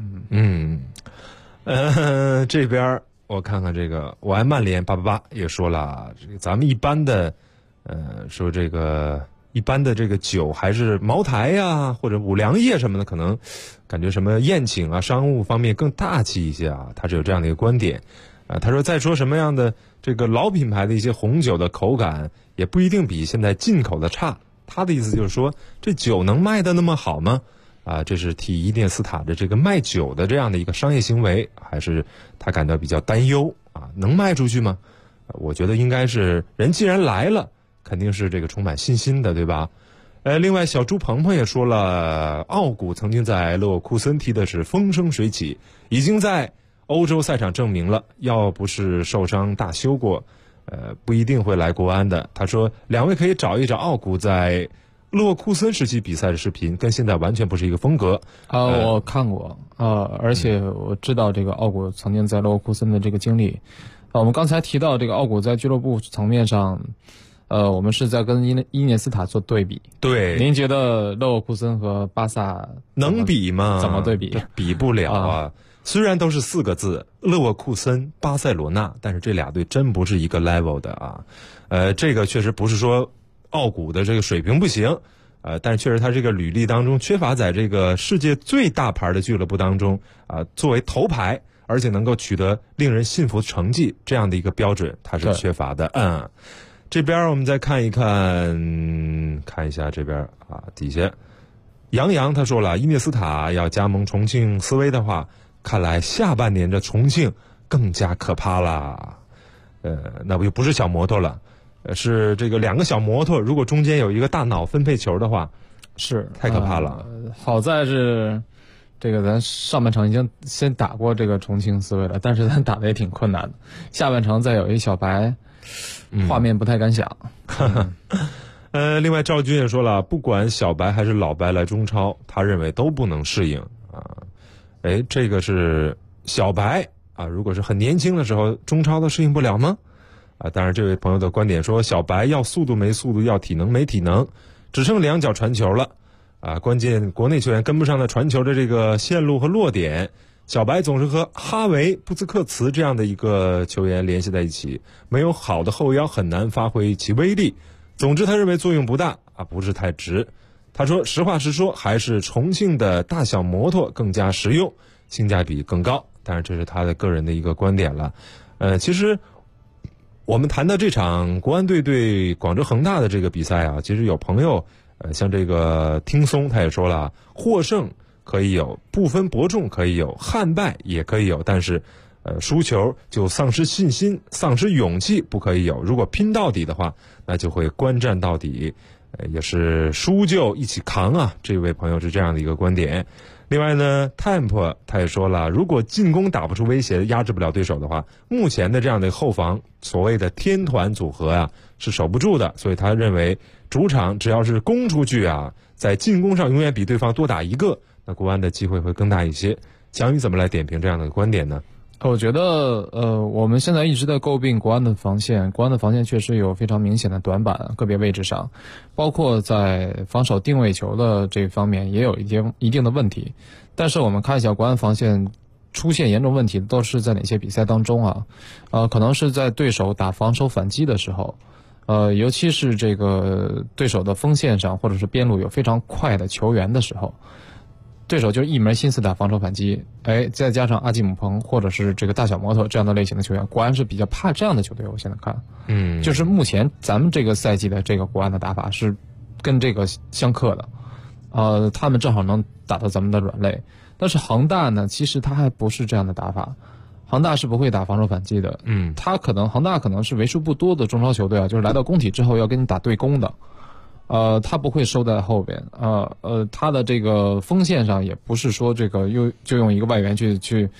这边我看看这个，我爱曼联888也说了，这个咱们一般的，说这个一般的这个酒还是茅台呀，或者五粮液什么的，可能感觉什么宴请啊、商务方面更大气一些啊，他是有这样的一个观点。他说再说什么样的这个老品牌的一些红酒的口感，也不一定比现在进口的差。他的意思就是说，这酒能卖得那么好吗？这是替伊涅斯塔的这个卖酒的这样的一个商业行为，还是他感到比较担忧啊？能卖出去吗？我觉得应该是人既然来了，肯定是这个充满信心的，对吧？另外小猪鹏鹏也说了，奥古曾经在勒沃库森踢的是风生水起，已经在欧洲赛场证明了，要不是受伤大休过，不一定会来国安的。他说两位可以找一找奥古在勒沃库森时期比赛的视频，跟现在完全不是一个风格。 我看过而且我知道这个奥古曾经在勒沃库森的这个经历。我们刚才提到这个奥古在俱乐部层面上，我们是在跟伊涅斯塔做对比。 对， 您觉得勒沃库森和巴萨能比吗？ 怎么对比？ 比不了啊！虽然都是4个字，勒沃库森、巴塞罗那，但是这俩队真不是一个 level 的啊。这个确实不是说奥古的这个水平不行，但是确实他这个履历当中缺乏在这个世界最大牌的俱乐部当中作为头牌，而且能够取得令人信服成绩这样的一个标准，他是缺乏的。这边我们再看一下这边底下杨洋他说了，伊涅斯塔要加盟重庆斯威的话，看来下半年的重庆更加可怕啦。那不就不是小摩托了，是这个2个小摩托，如果中间有一个大脑分配球的话， 是太可怕了。 好在是这个咱上半场已经先打过这个重庆斯威了，但是咱打的也挺困难的，下半场再有一小白，画面不太敢想。 另外赵军也说了，不管小白还是老白来中超，他认为都不能适应这个是小白如果是很年轻的时候，中超都适应不了吗？当然这位朋友的观点说，小白要速度没速度，要体能没体能，只剩2脚传球了关键国内球员跟不上的传球的这个线路和落点，小白总是和哈维、布斯克茨这样的一个球员联系在一起，没有好的后腰很难发挥其威力。总之他认为作用不大不是太值。他说实话实说，还是重庆的大小摩托更加实用，性价比更高。当然这是他的个人的一个观点了。其实我们谈到这场国安队对广州恒大的这个比赛其实有朋友像这个听松他也说了，获胜可以有，不分伯仲可以有，憾败也可以有，但是输球就丧失信心、丧失勇气不可以有。如果拼到底的话，那就会观战到底，也是输就一起扛这位朋友是这样的一个观点。另外呢 Temp 他也说了，如果进攻打不出威胁，压制不了对手的话，目前的这样的后防所谓的天团组合是守不住的，所以他认为主场只要是攻出去在进攻上永远比对方多打一个，那国安的机会会更大一些。蒋宇怎么来点评这样的观点呢？ 我觉得我们现在一直在诟病国安的防线，国安的防线确实有非常明显的短板，个别位置上，包括在防守定位球的这方面也有一定的问题。但是我们看一下国安防线出现严重问题都是在哪些比赛当中可能是在对手打防守反击的时候，尤其是这个对手的锋线上或者是边路有非常快的球员的时候，对手就一门心思打防守反击，再加上阿基姆彭或者是这个大小摩托这样的类型的球员，国安是比较怕这样的球队。我现在看，就是目前咱们这个赛季的这个国安的打法是跟这个相克的，他们正好能打到咱们的软肋。但是恒大呢，其实他还不是这样的打法，恒大是不会打防守反击的，恒大可能是为数不多的中超球队就是来到工体之后要跟你打对攻的。他不会收在后边，他的这个锋线上也不是说这个就用一个外援去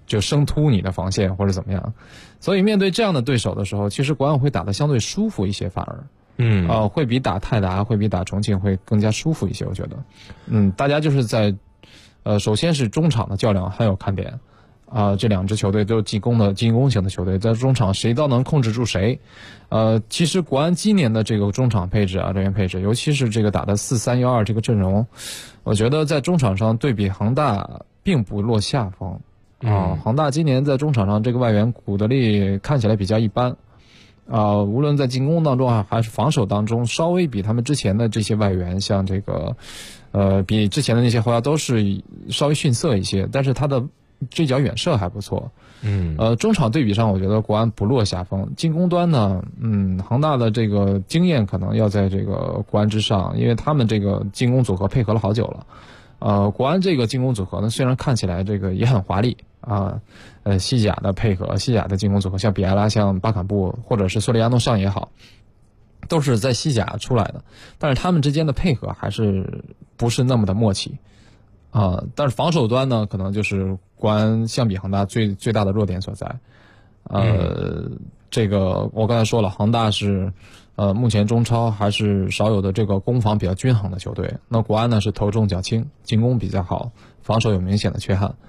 就生突你的防线或者怎么样。所以面对这样的对手的时候，其实国安会打得相对舒服一些，反而会比打泰达会比打重庆会更加舒服一些，我觉得。大家就是在首先是中场的较量很有看点。这两支球队都是进攻型的球队，在中场谁都能控制住谁。其实国安今年的这个中场配置人员配置，尤其是这个打的4-3-1-2这个阵容，我觉得在中场上对比恒大并不落下风。恒大今年在中场上这个外援古德利看起来比较一般。无论在进攻当中还是防守当中，稍微比他们之前的这些外援，像这个比之前的那些后腰都是稍微逊色一些，但是他的这脚远射还不错。中场对比上，我觉得国安不落下风。进攻端呢，恒大的这个经验可能要在这个国安之上，因为他们这个进攻组合配合了好久了。国安这个进攻组合呢，虽然看起来这个也很华丽西甲的配合，西甲的进攻组合，像比埃拉、像巴坎布或者是索里亚诺尚也好，都是在西甲出来的，但是他们之间的配合还是不是那么的默契。但是防守端呢，可能就是国安相比恒大最大的弱点所在。这个我刚才说了，恒大是目前中超还是少有的这个攻防比较均衡的球队。那国安呢是头重脚轻，进攻比较好，防守有明显的缺憾。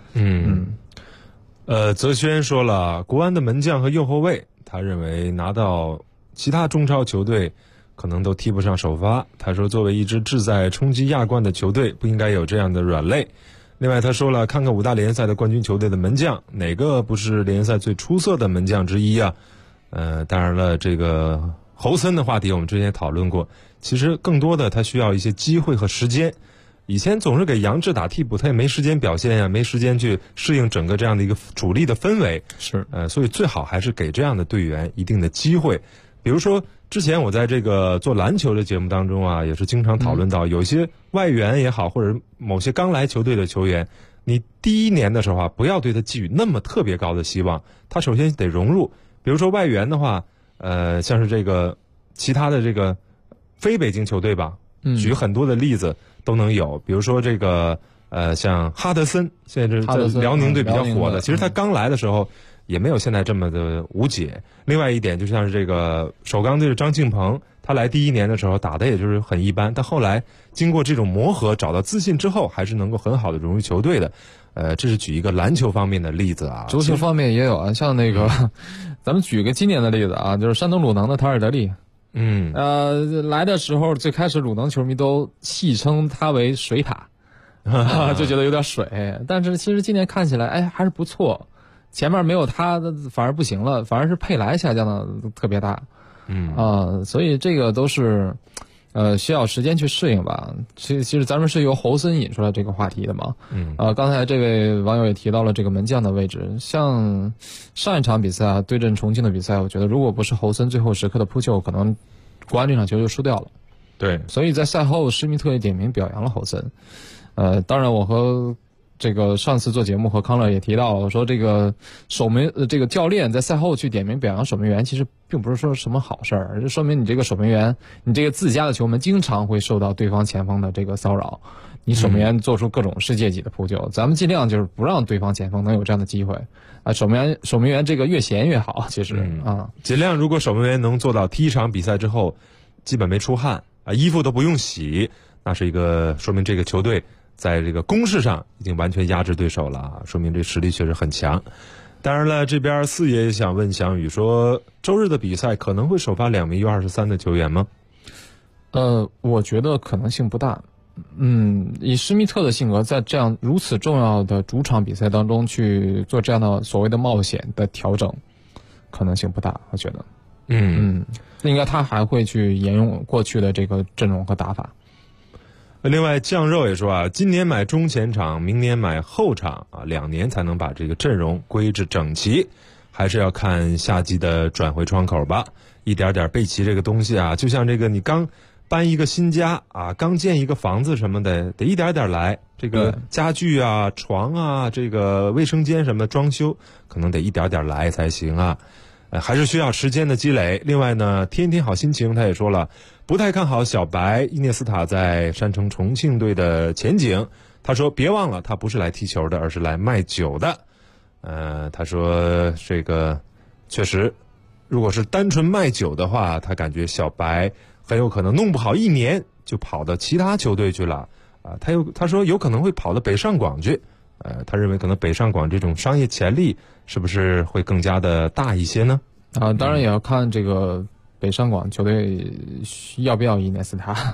泽轩说了，国安的门将和右后卫，他认为拿到其他中超球队可能都踢不上首发。他说作为一支志在冲击亚冠的球队，不应该有这样的软肋。另外他说了，看看5大联赛的冠军球队的门将，哪个不是联赛最出色的门将之一啊？当然了，这个侯森的话题我们之前也讨论过，其实更多的他需要一些机会和时间。以前总是给杨志打替补，他也没时间表现呀，没时间去适应整个这样的一个主力的氛围。所以最好还是给这样的队员一定的机会。比如说之前我在这个做篮球的节目当中啊，也是经常讨论到，有些外援也好，或者某些刚来球队的球员，你第一年的时候不要对他寄予那么特别高的希望，他首先得融入。比如说外援的话，像是这个其他的这个非北京球队吧，举很多的例子都能有。比如说这个像哈德森，现在是在辽宁队比较火的，其实他刚来的时候也没有现在这么的无解。另外一点就像是这个首钢队的张庆鹏，他来第一年的时候打的也就是很一般，但后来经过这种磨合找到自信之后，还是能够很好的融入球队的。这是举一个篮球方面的例子啊。 足球方面也有啊，像那个咱们举个今年的例子啊，就是山东鲁能的塔尔德利。来的时候最开始鲁能球迷都戏称他为水塔就觉得有点水，但是其实今年看起来还是不错，前面没有他反而不行了，反而是佩莱下降的特别大。所以这个都是需要时间去适应吧。其实咱们是由侯森引出来这个话题的嘛。刚才这位网友也提到了这个门将的位置，像上一场比赛对阵重庆的比赛，我觉得如果不是侯森最后时刻的扑救，可能国安这场球就输掉了。 对， 所以在赛后施密特也点名表扬了侯森。当然我和这个上次做节目和康乐也提到了，说这个这个教练在赛后去点名表扬守门员，其实并不是说什么好事儿，就说明你这个守门员，你这个自家的球门经常会受到对方前锋的这个骚扰，你守门员做出各种世界级的扑救，咱们尽量就是不让对方前锋能有这样的机会啊。守门员这个越闲越好，其实尽量如果守门员能做到踢一场比赛之后基本没出汗啊，衣服都不用洗，那是一个说明这个球队在这个攻势上已经完全压制对手了，说明这实力确实很强。当然了，这边四爷也想问翔宇说，周日的比赛可能会首发2名U23的球员吗？ 我觉得可能性不大。以施密特的性格，在这样如此重要的主场比赛当中去做这样的所谓的冒险的调整，可能性不大，我觉得。应该他还会去沿用过去的这个阵容和打法。 另外酱肉也说啊，今年买中前场，明年买后场啊，2年才能把这个阵容归置整齐，还是要看夏季的转会窗口吧。一点点备齐这个东西啊，就像这个你刚搬一个新家啊，刚建一个房子什么的，得一点点来。这个家具啊、床啊、这个卫生间什么的装修，可能得一点点来才行啊。还是需要时间的积累。另外呢，天天好心情他也说了，不太看好小白伊涅斯塔在山城重庆队的前景。他说别忘了他不是来踢球的，而是来卖酒的。 他说这个确实，如果是单纯卖酒的话，他感觉小白很有可能弄不好1年就跑到其他球队去了啊。他说有可能会跑到北上广去，他认为可能北上广这种商业潜力是不是会更加的大一些呢？ 啊，当然也要看这个北上广球队要不要伊涅斯塔。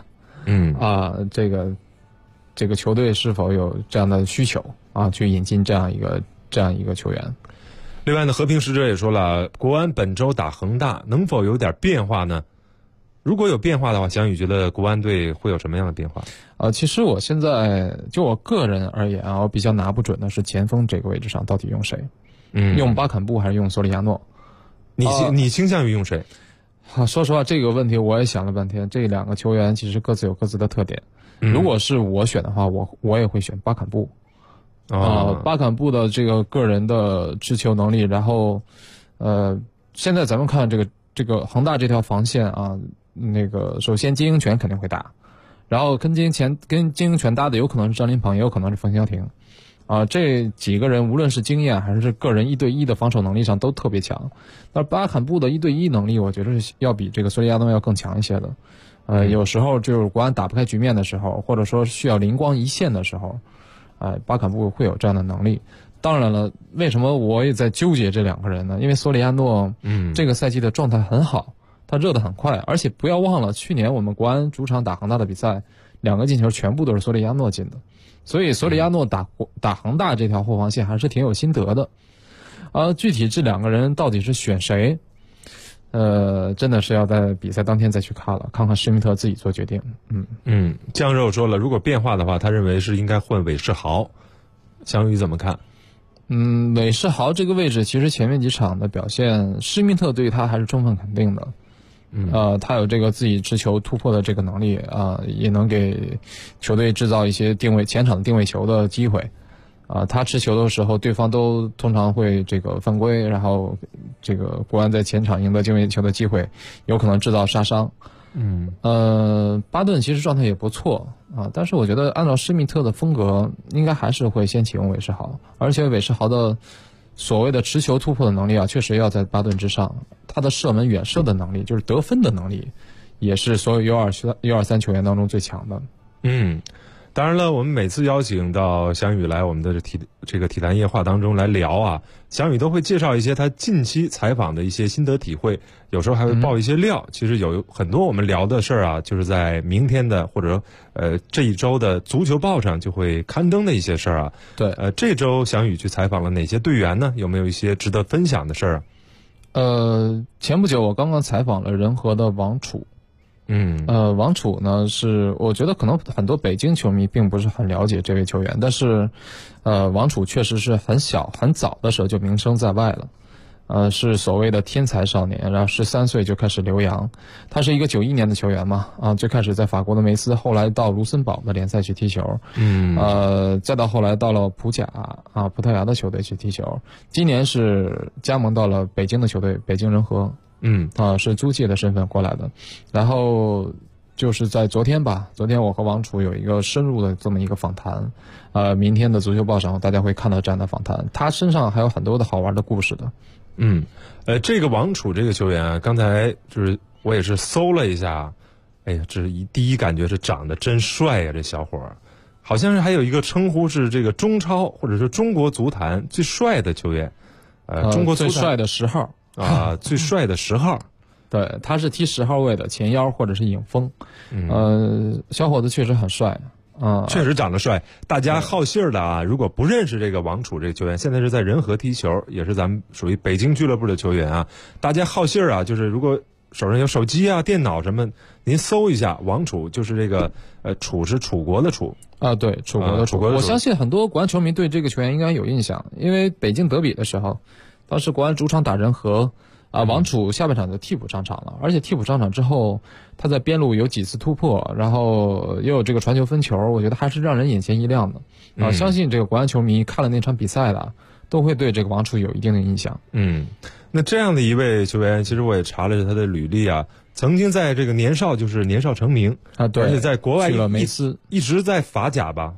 这个球队是否有这样的需求啊，去引进这样一个球员。 另外呢，和平使者也说了，国安本周打恒大能否有点变化呢？如果有变化的话，翔宇觉得国安队会有什么样的变化？ 其实我现在就我个人而言啊，我比较拿不准的是前锋这个位置上到底用谁，用巴坎布还是用索里亚诺？ 你倾向于用谁？ 说实话，这个问题我也想了半天。这2个球员其实各自有各自的特点。如果是我选的话，我也会选巴坎布。巴坎布的这个个人的持球能力，然后现在咱们看这个恒大这条防线啊，那个首先金英权肯定会打，然后跟金英权搭的有可能是张琳芃，也有可能是冯潇霆。这几个人无论是经验还是个人1对1的防守能力上都特别强。但是巴坎布的1对1能力，我觉得是要比这个索里亚诺要更强一些的。有时候就是国安打不开局面的时候，或者说需要灵光一现的时候，巴坎布会有这样的能力。当然了，为什么我也在纠结这2个人呢？因为索里亚诺，这个赛季的状态很好，他热得很快，而且不要忘了，去年我们国安主场打恒大的比赛，2个进球全部都是索里亚诺进的，所以索里亚诺打恒大这条后防线还是挺有心得的。具体这2个人到底是选谁？真的是要在比赛当天再去看看施密特自己做决定。 酱肉说了，如果变化的话，他认为是应该换韦世豪。翔宇怎么看？ 韦世豪这个位置，其实前面几场的表现，施密特对他还是充分肯定的。他有这个自己持球突破的这个能力啊，也能给球队制造一些前场的定位球的机会。他持球的时候，对方都通常会这个犯规，然后这个国安在前场赢得定位球的机会，有可能制造杀伤。巴顿其实状态也不错啊，但是我觉得按照施密特的风格，应该还是会先启用韦世豪，而且韦世豪的所谓的持球突破的能力啊，确实要在巴顿之上。他的射门远射的能力，就是得分的能力，也是所有U23球员当中最强的。 当然了，我们每次邀请到翔宇来我们的这个体坛夜话当中来聊啊，翔宇都会介绍一些他近期采访的一些心得体会，有时候还会爆一些料。其实有很多我们聊的事儿啊，就是在明天的或者这一周的足球报上就会刊登的一些事儿啊。 对， 这周翔宇去采访了哪些队员呢？有没有一些值得分享的事儿啊？ 前不久我刚刚采访了人和的王楚。王楚呢，是我觉得可能很多北京球迷并不是很了解这位球员，但是王楚确实是很早的时候就名声在外了。是所谓的天才少年，然后13岁就开始留洋。他是一个91年的球员嘛，最开始在法国的梅斯，后来到卢森堡的联赛去踢球，再到后来到了葡萄牙的球队去踢球。今年是加盟到了北京的球队北京人和。是租借的身份过来的。然后就是在昨天我和王楚有一个深入的这么一个访谈。明天的足球报上大家会看到这样的访谈，他身上还有很多的好玩的故事的。 这个王楚这个球员啊，刚才就是我也是搜了一下，哎呀，这第一感觉是长得真帅呀，这小伙儿，好像是还有一个称呼是这个中超或者是中国足坛最帅的球员，中国足坛最帅的10号。 最帅的10号， 对，他是踢10号位的前腰或者是影锋。小伙子确实很帅确实长得帅。大家好信儿的啊，如果不认识这个王楚这个球员，现在是在人和踢球，也是咱们属于北京俱乐部的球员啊。大家好信儿啊，就是如果手上有手机啊、电脑什么，您搜一下王楚，就是这个楚是楚国的楚对，楚国的楚。我相信很多国安球迷对这个球员应该有印象，因为北京德比的时候。当时国安主场打人和，王楚下半场就替补上场了，而且替补上场之后，他在边路有几次突破，然后又有这个传球分球，我觉得还是让人眼前一亮的。相信这个国安球迷看了那场比赛的，都会对这个王楚有一定的印象。 那这样的一位球员，其实我也查了他的履历啊，曾经在这个年少成名对， 而且在国外去了梅斯， 一直在法甲吧。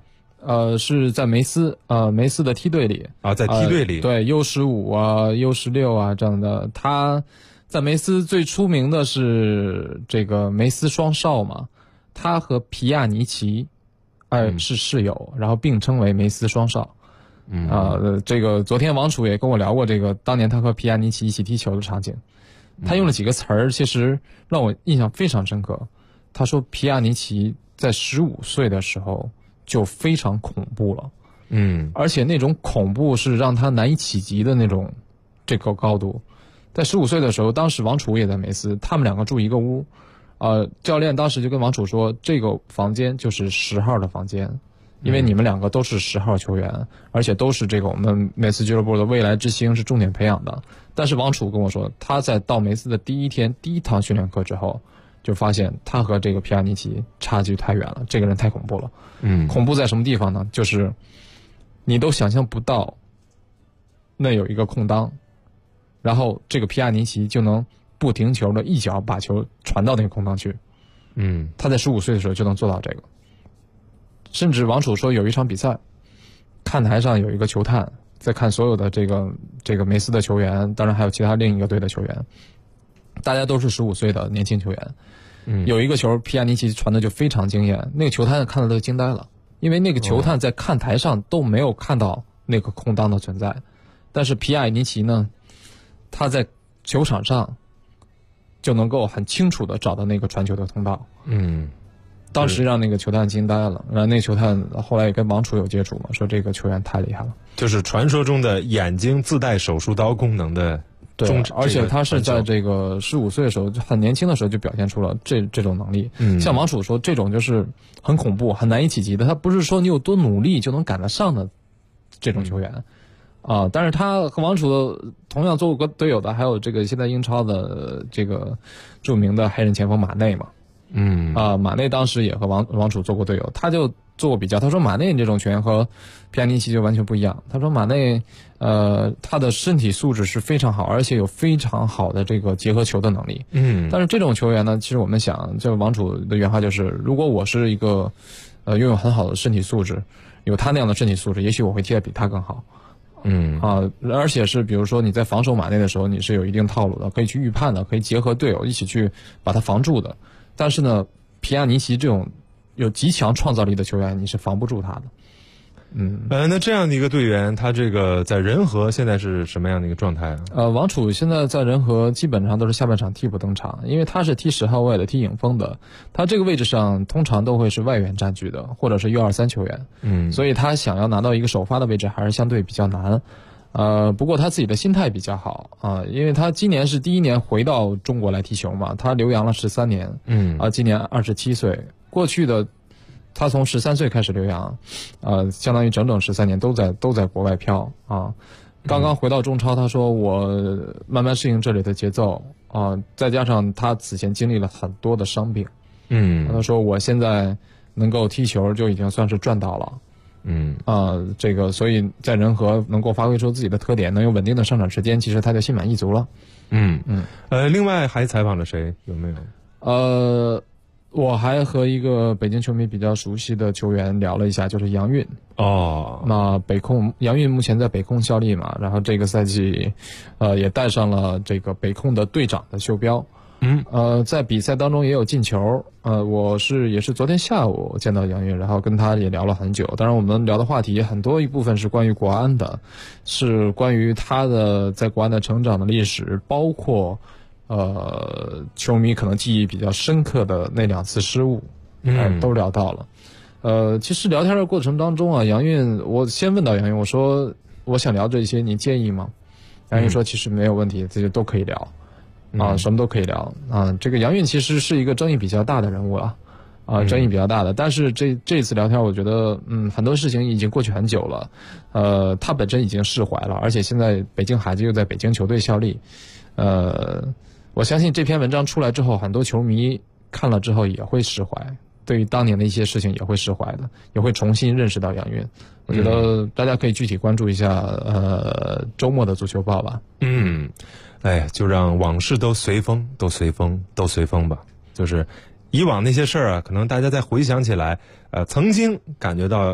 是在梅斯的梯队里啊，在梯队里， 对 U15啊 U16啊这样的。他在梅斯最出名的是这个梅斯双少嘛，他和皮亚尼奇是室友，然后并称为梅斯双少。这个昨天王楚也跟我聊过这个当年他和皮亚尼奇一起踢球的场景，他用了几个词儿，其实让我印象非常深刻。他说皮亚尼奇在15岁的时候就非常恐怖了，而且那种恐怖是让他难以企及的那种这个高度。在15岁的时候，当时王楚也在梅斯，他们两个住一个屋，教练当时就跟王楚说，这个房间就是10号的房间，因为你们两个都是10号球员，而且都是这个我们梅斯俱乐部的未来之星，是重点培养的。但是王楚跟我说，他在到梅斯的第一堂训练课之后，就发现他和这个皮亚尼奇差距太远了，这个人太恐怖了。恐怖在什么地方呢？就是你都想象不到，那有一个空当，然后这个皮亚尼奇就能不停球的一脚把球传到那个空当去。他在15岁的时候就能做到这个。甚至王楚说，有一场比赛，看台上有一个球探在看所有的这个梅斯的球员，当然还有其他另一个队的球员，大家都是15岁的年轻球员。有一个球皮亚尼奇传的就非常惊艳，那个球探看了都惊呆了，因为那个球探在看台上都没有看到那个空当的存在，但是皮亚尼奇呢，他在球场上就能够很清楚的找到那个传球的通道。当时让那个球探惊呆了，然后那个球探后来也跟王楚有接触嘛，说这个球员太厉害了， 就是传说中的眼睛自带手术刀功能的。 对，而且他是在这个15岁的时候，很年轻的时候就表现出了这种能力。像王楚说，这种就是很恐怖、很难以企及的，他不是说你有多努力就能赶得上的这种球员。但是他和王楚同样做过队友的，还有这个现在英超的这个著名的黑人前锋马内嘛。马内当时也和王楚做过队友，他就做过比较，他说马内这种球员和皮亚尼奇就完全不一样。他说马内他的身体素质是非常好，而且有非常好的这个结合球的能力。但是这种球员呢，其实我们想，这个王楚的原话就是，如果我是一个拥有很好的身体素质，有他那样的身体素质，也许我会踢得比他更好。而且是比如说你在防守马内的时候，你是有一定套路的，可以去预判的，可以结合队友一起去把他防住的。但是呢，皮亚尼奇这种有极强创造力的球员，你是防不住他的。 那这样的一个队员，他这个在仁和现在是什么样的一个状态啊？ 王楚现在在仁和基本上都是下半场替补登场，因为他是踢10号位的，踢影锋的，他这个位置上通常都会是外援占据的，或者是 U23 球员。所以他想要拿到一个首发的位置还是相对比较难。不过他自己的心态比较好因为他今年是第1年回到中国来踢球嘛，他留洋了13年，今年27岁，过去的他从13岁开始留洋，相当于整整13年都在国外漂刚刚回到中超，他说我慢慢适应这里的节奏再加上他此前经历了很多的伤病，他说我现在能够踢球就已经算是赚到了。这个所以在仁和能够发挥出自己的特点，能有稳定的上场时间，其实他就心满意足了。 另外还采访了谁？有没有？ 我还和一个北京球迷比较熟悉的球员聊了一下，就是杨运。那杨运目前在北控效力嘛，然后这个赛季也带上了这个北控的队长的袖标。在比赛当中也有进球。我也是昨天下午见到杨运，然后跟他也聊了很久。当然我们聊的话题很多一部分是关于国安的，是关于他的在国安的成长的历史，包括球迷可能记忆比较深刻的那2次失误，都聊到了。其实聊天的过程当中杨运，我先问到杨运，我说我想聊这些，你介意吗？杨运说其实没有问题，这些都可以聊。什么都可以聊这个杨运其实是一个争议比较大的人物争议比较大的，但是这次聊天，我觉得很多事情已经过去很久了，他本身已经释怀了，而且现在北京孩子又在北京球队效力，我相信这篇文章出来之后，很多球迷看了之后也会释怀，对于当年的一些事情也会释怀的，也会重新认识到杨运。我觉得大家可以具体关注一下周末的足球报吧。 就让往事都随风，都随风，都随风吧。就是以往那些事儿可能大家再回想起来，曾经感觉到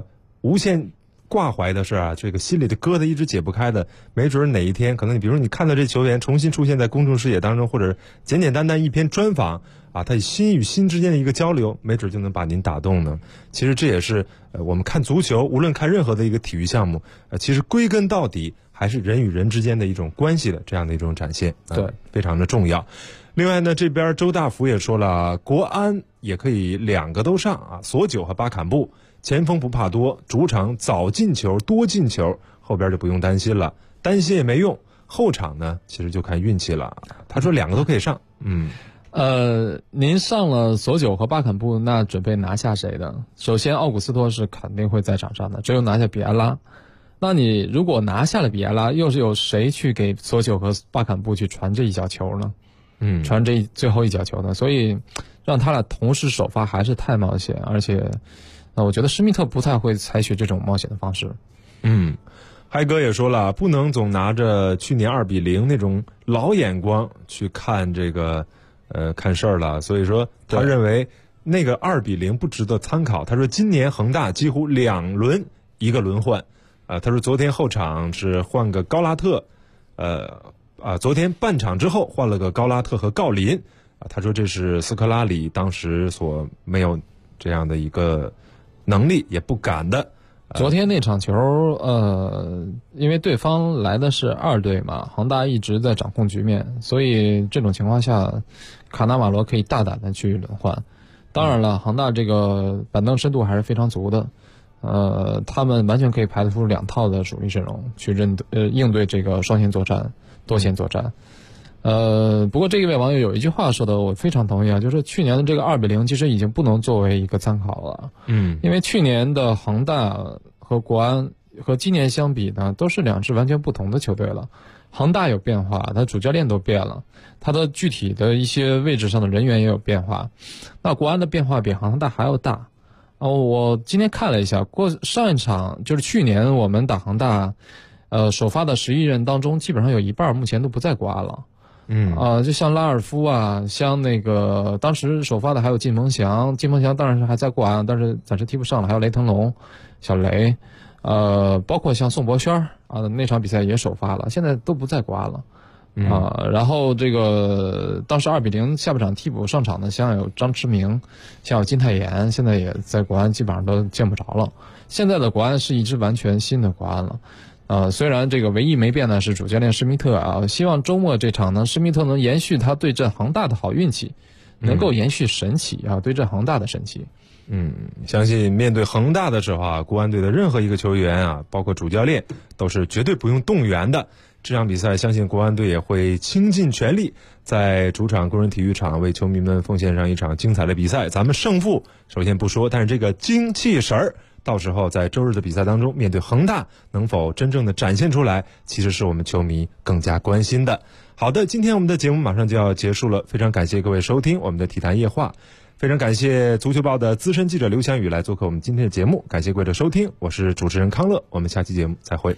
无限挂怀的事啊，这个心里的疙瘩一直解不开的，没准哪一天可能比如你看到这球员重新出现在公众视野当中，或者简简单单一篇专访啊，他心与心之间的一个交流，没准就能把您打动呢。其实这也是我们看足球，无论看任何的一个体育项目，其实归根到底还是人与人之间的一种关系的这样的一种展现， 对， 非常的重要。另外呢，这边周大福也说了，国安也可以2个都上啊，索9和巴坎布，前锋不怕多，主场早进球多进球，后边就不用担心了，担心也没用，后场呢其实就看运气了。他说2个都可以上。 您上了索9和巴坎布，那准备拿下谁的？首先奥古斯托是肯定会在场上的，只有拿下比埃拉。那你如果拿下了比埃拉，又是有谁去给索9和巴坎布去传这一脚球呢？传这最后一脚球呢？所以让他俩同时首发还是太冒险，而且我觉得施密特不太会采取这种冒险的方式。 嗨哥也说了，不能总拿着去年2-0那种老眼光去看这个看事儿了，所以说他认为那个2-0不值得参考。他说今年恒大几乎2轮一个轮换，他说昨天后场是换个高拉特，昨天半场之后换了个高拉特和郜林，他说这是斯科拉里当时所没有这样的一个能力，也不敢的。 昨天那场球，因为对方来的是2队嘛，恒大一直在掌控局面，所以这种情况下，卡纳瓦罗可以大胆的去轮换。当然了，恒大这个板凳深度还是非常足的，他们完全可以排出2套的主力阵容去应对这个双线作战、多线作战。不过这一位网友有一句话说的我非常同意啊，就是去年的这个2-0其实已经不能作为一个参考了。因为去年的恒大和国安和今年相比呢，都是2支完全不同的球队了。恒大有变化，他主教练都变了，他的具体的一些位置上的人员也有变化。那国安的变化比恒大还要大。我今天看了一下，上一场就是去年我们打恒大，首发的11人当中，基本上有一半目前都不在国安了。就像拉尔夫啊，像那个当时首发的还有靳鹏翔当然是还在国安，但是暂时踢不上了，还有雷腾龙、小雷，包括像宋博轩啊，那场比赛也首发了，现在都不在国安了。然后这个当时2-0下半场替补上场的，像有张驰明，像有金泰妍，现在也在国安基本上都见不着了。现在的国安是一支完全新的国安了。虽然这个唯一没变的是主教练施密特啊，希望周末这场呢，施密特能延续他对阵恒大的好运气，能够延续神奇啊，对阵恒大的神奇。 相信面对恒大的时候啊，国安队的任何一个球员啊，包括主教练，都是绝对不用动员的。这场比赛，相信国安队也会倾尽全力，在主场工人体育场为球迷们奉献上一场精彩的比赛。咱们胜负首先不说，但是这个精气神儿，到时候在周日的比赛当中，面对恒大能否真正的展现出来，其实是我们球迷更加关心的。好的，今天我们的节目马上就要结束了，非常感谢各位收听我们的体坛夜话，非常感谢足球报的资深记者刘翔宇来做客我们今天的节目，感谢各位的收听，我是主持人康乐，我们下期节目再会。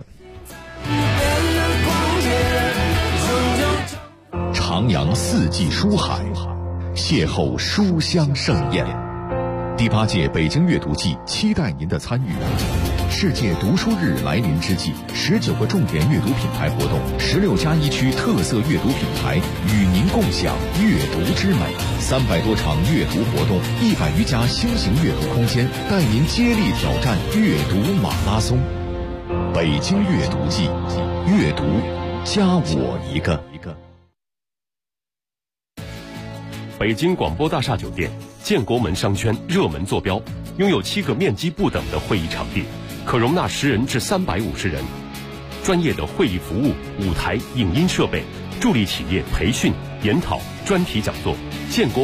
徜徉四季书海，邂逅书香盛宴。第8届北京阅读季期待您的参与。世界读书日来临之际，19个重点阅读品牌活动，16+1区特色阅读品牌与您共享阅读之美，300多场阅读活动，100余家新型阅读空间，带您接力挑战阅读马拉松。北京阅读季，阅读加我一个。 北京广播大厦酒店建国门商圈热门坐标，拥有7个面积不等的会议场地，可容纳10人至350人。专业的会议服务、舞台、影音设备，助力企业培训、研讨、专题讲座。建国